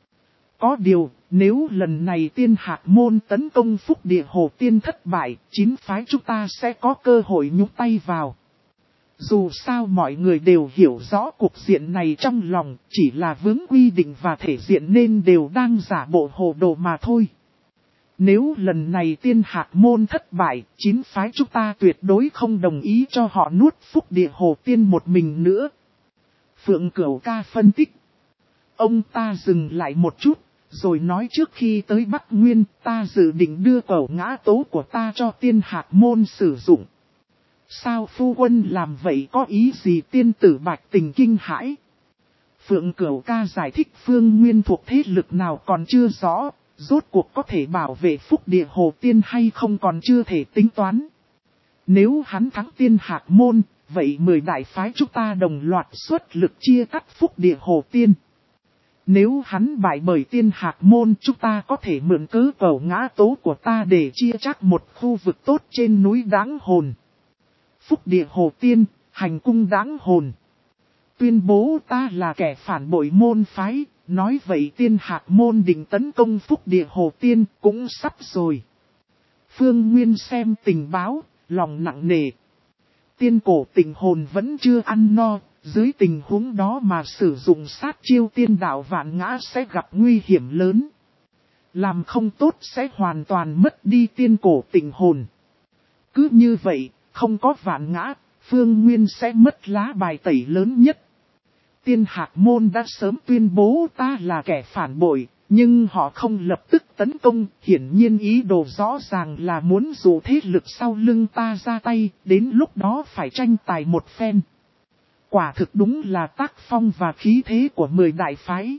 Có điều, nếu lần này tiên hạc môn tấn công phúc địa hồ tiên thất bại, chín phái chúng ta sẽ có cơ hội nhúc tay vào. Dù sao mọi người đều hiểu rõ cuộc diện này trong lòng, chỉ là vướng quy định và thể diện nên đều đang giả bộ hồ đồ mà thôi. Nếu lần này tiên hạc môn thất bại, chín phái chúng ta tuyệt đối không đồng ý cho họ nuốt phúc địa hồ tiên một mình nữa. Phượng Cửu Ca phân tích. Ông ta dừng lại một chút, rồi nói trước khi tới Bắc Nguyên, ta dự định đưa cẩu ngã tố của ta cho tiên hạc môn sử dụng. Sao phu quân làm vậy, có ý gì? Tiên tử Bạch Tình kinh hãi. Phượng Cửu Ca giải thích Phương Nguyên thuộc thế lực nào còn chưa rõ, rốt cuộc có thể bảo vệ phúc địa hồ tiên hay không còn chưa thể tính toán. Nếu hắn thắng tiên hạc môn, vậy mười đại phái chúng ta đồng loạt xuất lực chia cắt phúc địa hồ tiên. Nếu hắn bại bởi tiên hạc môn, chúng ta có thể mượn cớ cẩu ngã tố của ta để chia chác một khu vực tốt trên núi Đãng Hồn. Phúc địa hồ tiên, hành cung Đãng Hồn. Tuyên bố ta là kẻ phản bội môn phái, nói vậy tiên hạc môn định tấn công phúc địa hồ tiên cũng sắp rồi. Phương Nguyên xem tình báo, lòng nặng nề. Tiên cổ tình hồn vẫn chưa ăn no, dưới tình huống đó mà sử dụng sát chiêu tiên đạo vạn ngã sẽ gặp nguy hiểm lớn. Làm không tốt sẽ hoàn toàn mất đi tiên cổ tình hồn. Cứ như vậy, không có vạn ngã, Phương Nguyên sẽ mất lá bài tẩy lớn nhất. Tiên hạc môn đã sớm tuyên bố ta là kẻ phản bội, nhưng họ không lập tức tấn công, hiển nhiên ý đồ rõ ràng là muốn dụ thế lực sau lưng ta ra tay, đến lúc đó phải tranh tài một phen. Quả thực đúng là tác phong và khí thế của mười đại phái.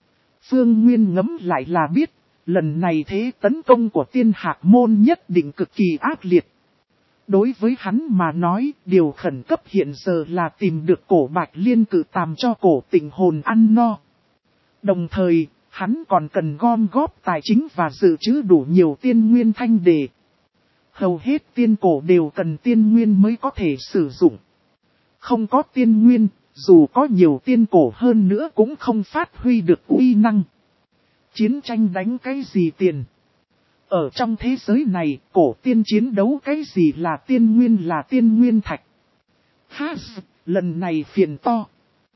Phương Nguyên ngẫm lại là biết, lần này thế tấn công của tiên hạc môn nhất định cực kỳ ác liệt. Đối với hắn mà nói, điều khẩn cấp hiện giờ là tìm được cổ Bạch Liên cự tàm cho cổ tình hồn ăn no. Đồng thời, hắn còn cần gom góp tài chính và dự trữ đủ nhiều tiên nguyên thanh đề. Hầu hết tiên cổ đều cần tiên nguyên mới có thể sử dụng. Không có tiên nguyên, dù có nhiều tiên cổ hơn nữa cũng không phát huy được uy năng. Chiến tranh đánh cái gì tiền? Ở trong thế giới này, cổ tiên chiến đấu cái gì là tiên nguyên là tiên nguyên thạch. Ha, lần này phiền to.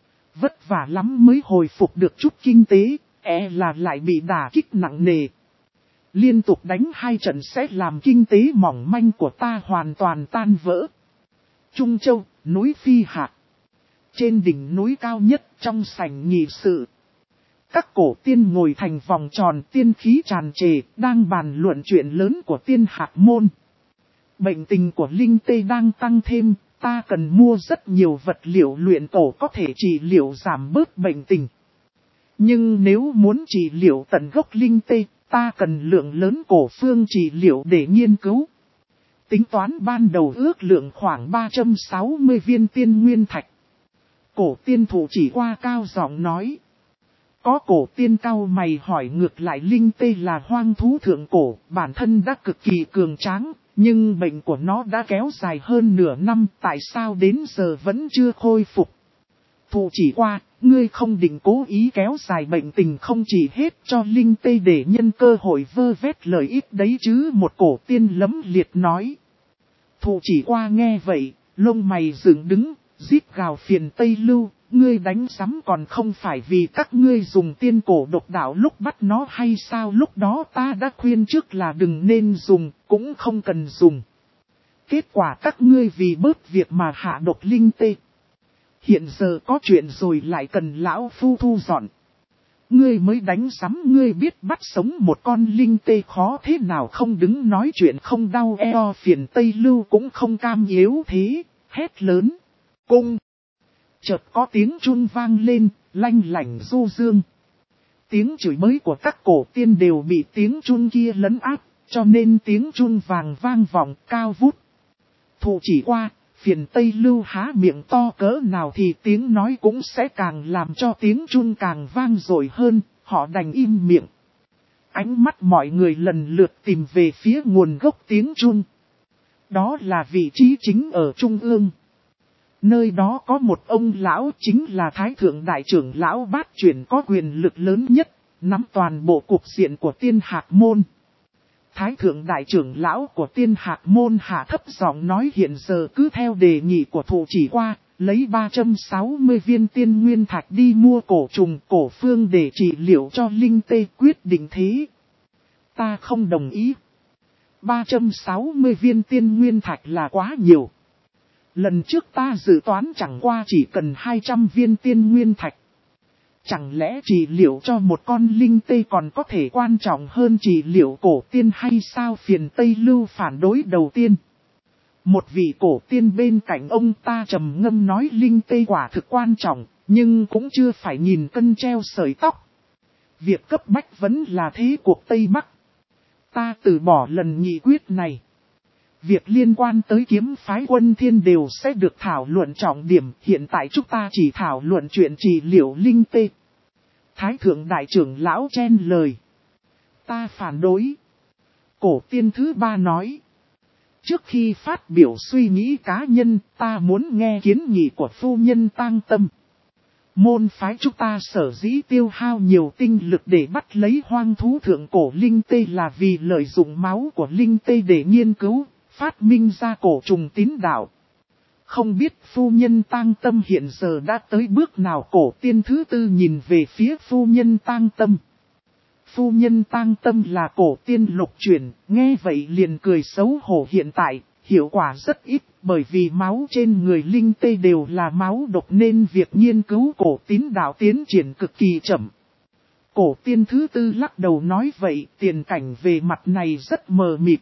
Vất vả lắm mới hồi phục được chút kinh tế, e là lại bị đả kích nặng nề. Liên tục đánh hai trận sẽ làm kinh tế mỏng manh của ta hoàn toàn tan vỡ. Trung Châu, núi Phi Hạc. Trên đỉnh núi cao nhất trong sảnh nghị sự. Các cổ tiên ngồi thành vòng tròn, tiên khí tràn trề, đang bàn luận chuyện lớn của tiên hạc môn. Bệnh tình của Linh Tê đang tăng thêm, ta cần mua rất nhiều vật liệu luyện tổ có thể trị liệu giảm bớt bệnh tình. Nhưng nếu muốn trị liệu tận gốc Linh Tê, ta cần lượng lớn cổ phương trị liệu để nghiên cứu. Tính toán ban đầu ước lượng khoảng ba trăm sáu mươi viên tiên nguyên thạch. Cổ tiên thủ chỉ qua cao giọng nói. có cổ tiên cao mày hỏi ngược lại Linh Tê là hoang thú thượng cổ, bản thân đã cực kỳ cường tráng, nhưng bệnh của nó đã kéo dài hơn nửa năm, tại sao đến giờ vẫn chưa khôi phục? Thụ chỉ qua, ngươi không định cố ý kéo dài bệnh tình không chỉ hết cho Linh Tê để nhân cơ hội vơ vét lợi ích đấy chứ, một cổ tiên lấm liệt nói. Thụ chỉ qua nghe vậy, lông mày dựng đứng, rít gào phiền Tây Lưu, ngươi đánh sắm còn không phải vì các ngươi dùng tiên cổ độc đạo lúc bắt nó hay sao? Lúc đó ta đã khuyên trước là đừng nên dùng, cũng không cần dùng. Kết quả các ngươi vì bớt việc mà hạ độc Linh Tê. Hiện giờ có chuyện rồi lại cần lão phu thu dọn. Ngươi mới đánh sắm, ngươi biết bắt sống một con Linh Tê khó thế nào không, đứng nói chuyện không đau eo. Phiền Tây Lưu cũng không cam yếu thế, hét lớn. Cung! Chợt có tiếng chun vang lên, lanh lảnh du dương. Tiếng chửi bới của các cổ tiên đều bị tiếng chun kia lấn áp, cho nên tiếng chun vàng vang vọng cao vút. Thụ chỉ qua, phiền Tây Lưu há miệng to cỡ nào thì tiếng nói cũng sẽ càng làm cho tiếng chun càng vang dội hơn, họ đành im miệng. Ánh mắt mọi người lần lượt tìm về phía nguồn gốc tiếng chun. Đó là vị trí chính ở trung ương. Nơi đó có một ông lão, chính là Thái Thượng Đại trưởng lão bát chuyển có quyền lực lớn nhất, nắm toàn bộ cục diện của Tiên Hạc Môn. Thái Thượng Đại trưởng lão của Tiên Hạc Môn hạ thấp giọng nói hiện giờ cứ theo đề nghị của Thụ chỉ qua, lấy ba trăm sáu mươi viên tiên nguyên thạch đi mua cổ trùng cổ phương để trị liệu cho Linh Tê, quyết định thế. Ta không đồng ý. ba trăm sáu mươi viên tiên nguyên thạch là quá nhiều. Lần trước ta dự toán chẳng qua chỉ cần hai trăm viên tiên nguyên thạch. Chẳng lẽ trị liệu cho một con Linh Tê còn có thể quan trọng hơn trị liệu cổ tiên hay sao? Phiền Tây Lưu phản đối đầu tiên. Một vị cổ tiên bên cạnh ông ta trầm ngâm nói Linh Tê quả thực quan trọng, nhưng cũng chưa phải nhìn cân treo sợi tóc. Việc cấp bách vẫn là thế cuộc Tây Bắc. Ta từ bỏ lần nghị quyết này. Việc liên quan tới kiếm phái Quân Thiên đều sẽ được thảo luận trọng điểm, hiện tại chúng ta chỉ thảo luận chuyện trị liệu Linh Tê. Thái Thượng Đại trưởng lão chen lời. Ta phản đối. Cổ tiên thứ ba nói. Trước khi phát biểu suy nghĩ cá nhân, ta muốn nghe kiến nghị của phu nhân Tang Tâm. Môn phái chúng ta sở dĩ tiêu hao nhiều tinh lực để bắt lấy hoang thú thượng cổ Linh Tê là vì lợi dụng máu của Linh Tê để nghiên cứu, phát minh ra cổ trùng tín đạo. Không biết phu nhân Tang Tâm hiện giờ đã tới bước nào? Cổ tiên thứ tư nhìn về phía phu nhân Tang Tâm. Phu nhân Tang Tâm là cổ tiên lục chuyển, nghe vậy liền cười xấu hổ. Hiện tại, hiệu quả rất ít, bởi vì máu trên người Linh Tê đều là máu độc nên việc nghiên cứu cổ tín đạo tiến triển cực kỳ chậm. Cổ tiên thứ tư lắc đầu nói vậy, tiền cảnh về mặt này rất mờ mịt.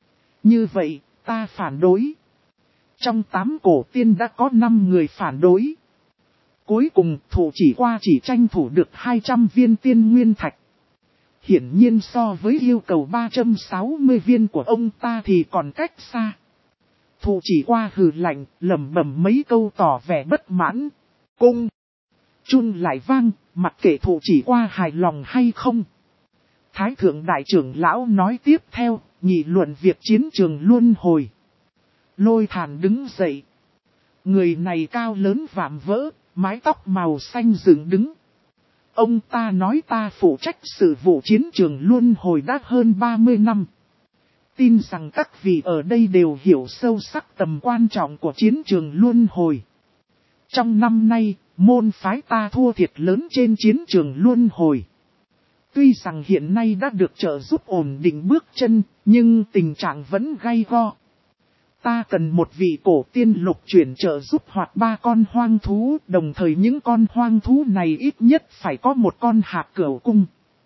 Như vậy, ta phản đối. Trong tám cổ tiên đã có năm người phản đối. Cuối cùng, Thụ chỉ qua chỉ tranh thủ được hai trăm viên tiên nguyên thạch. Hiển nhiên so với yêu cầu ba trăm sáu mươi viên của ông ta thì còn cách xa. Thụ chỉ qua hừ lạnh, lẩm bẩm mấy câu tỏ vẻ bất mãn. Cung! Chun lại vang, mặc kệ Thụ chỉ qua hài lòng hay không. Thái Thượng Đại trưởng lão nói tiếp theo, nghị luận việc chiến trường luân hồi. Lôi Thản đứng dậy. Người này cao lớn vạm vỡ, mái tóc màu xanh dựng đứng. Ông ta nói ta phụ trách sự vụ chiến trường luân hồi đã hơn ba mươi năm. Tin rằng các vị ở đây đều hiểu sâu sắc tầm quan trọng của chiến trường luân hồi. Trong năm nay, môn phái ta thua thiệt lớn trên chiến trường luân hồi. Tuy rằng hiện nay đã được trợ giúp ổn định bước chân, nhưng tình trạng vẫn gay go. Ta cần một vị cổ tiên lục chuyển trợ giúp hoặc ba con hoang thú, đồng thời những con hoang thú này ít nhất phải có một con Hạc Cửu Cung.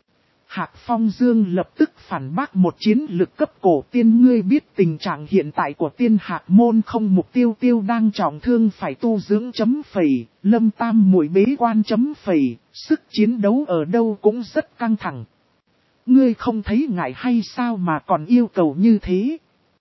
Hạc Phong Dương lập tức phản bác một chiến lực cấp cổ tiên. Ngươi biết tình trạng hiện tại của Tiên Hạc Môn không? Mục tiêu tiêu đang trọng thương phải tu dưỡng chấm phẩy, Lâm Tam muội bế quan chấm phẩy, sức chiến đấu ở đâu cũng rất căng thẳng. Ngươi không thấy ngại hay sao mà còn yêu cầu như thế?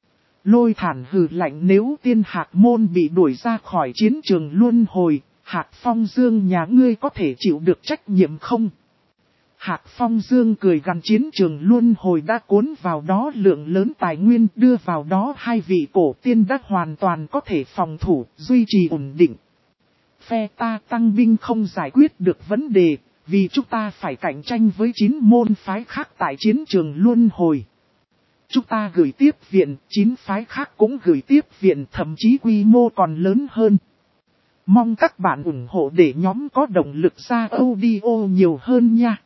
Lôi Thản hừ lạnh, nếu Tiên Hạc Môn bị đuổi ra khỏi chiến trường luân hồi, Hạc Phong Dương nhà ngươi có thể chịu được trách nhiệm không? Hạc Phong Dương cười gằn chiến trường luân hồi đã cuốn vào đó lượng lớn tài nguyên, đưa vào đó hai vị cổ tiên đã hoàn toàn có thể phòng thủ, duy trì ổn định. Phe ta tăng binh không giải quyết được vấn đề, vì chúng ta phải cạnh tranh với chín môn phái khác tại chiến trường luân hồi. Chúng ta gửi tiếp viện, chín phái khác cũng gửi tiếp viện, thậm chí quy mô còn lớn hơn. Mong các bạn ủng hộ để nhóm có động lực ra audio nhiều hơn nha.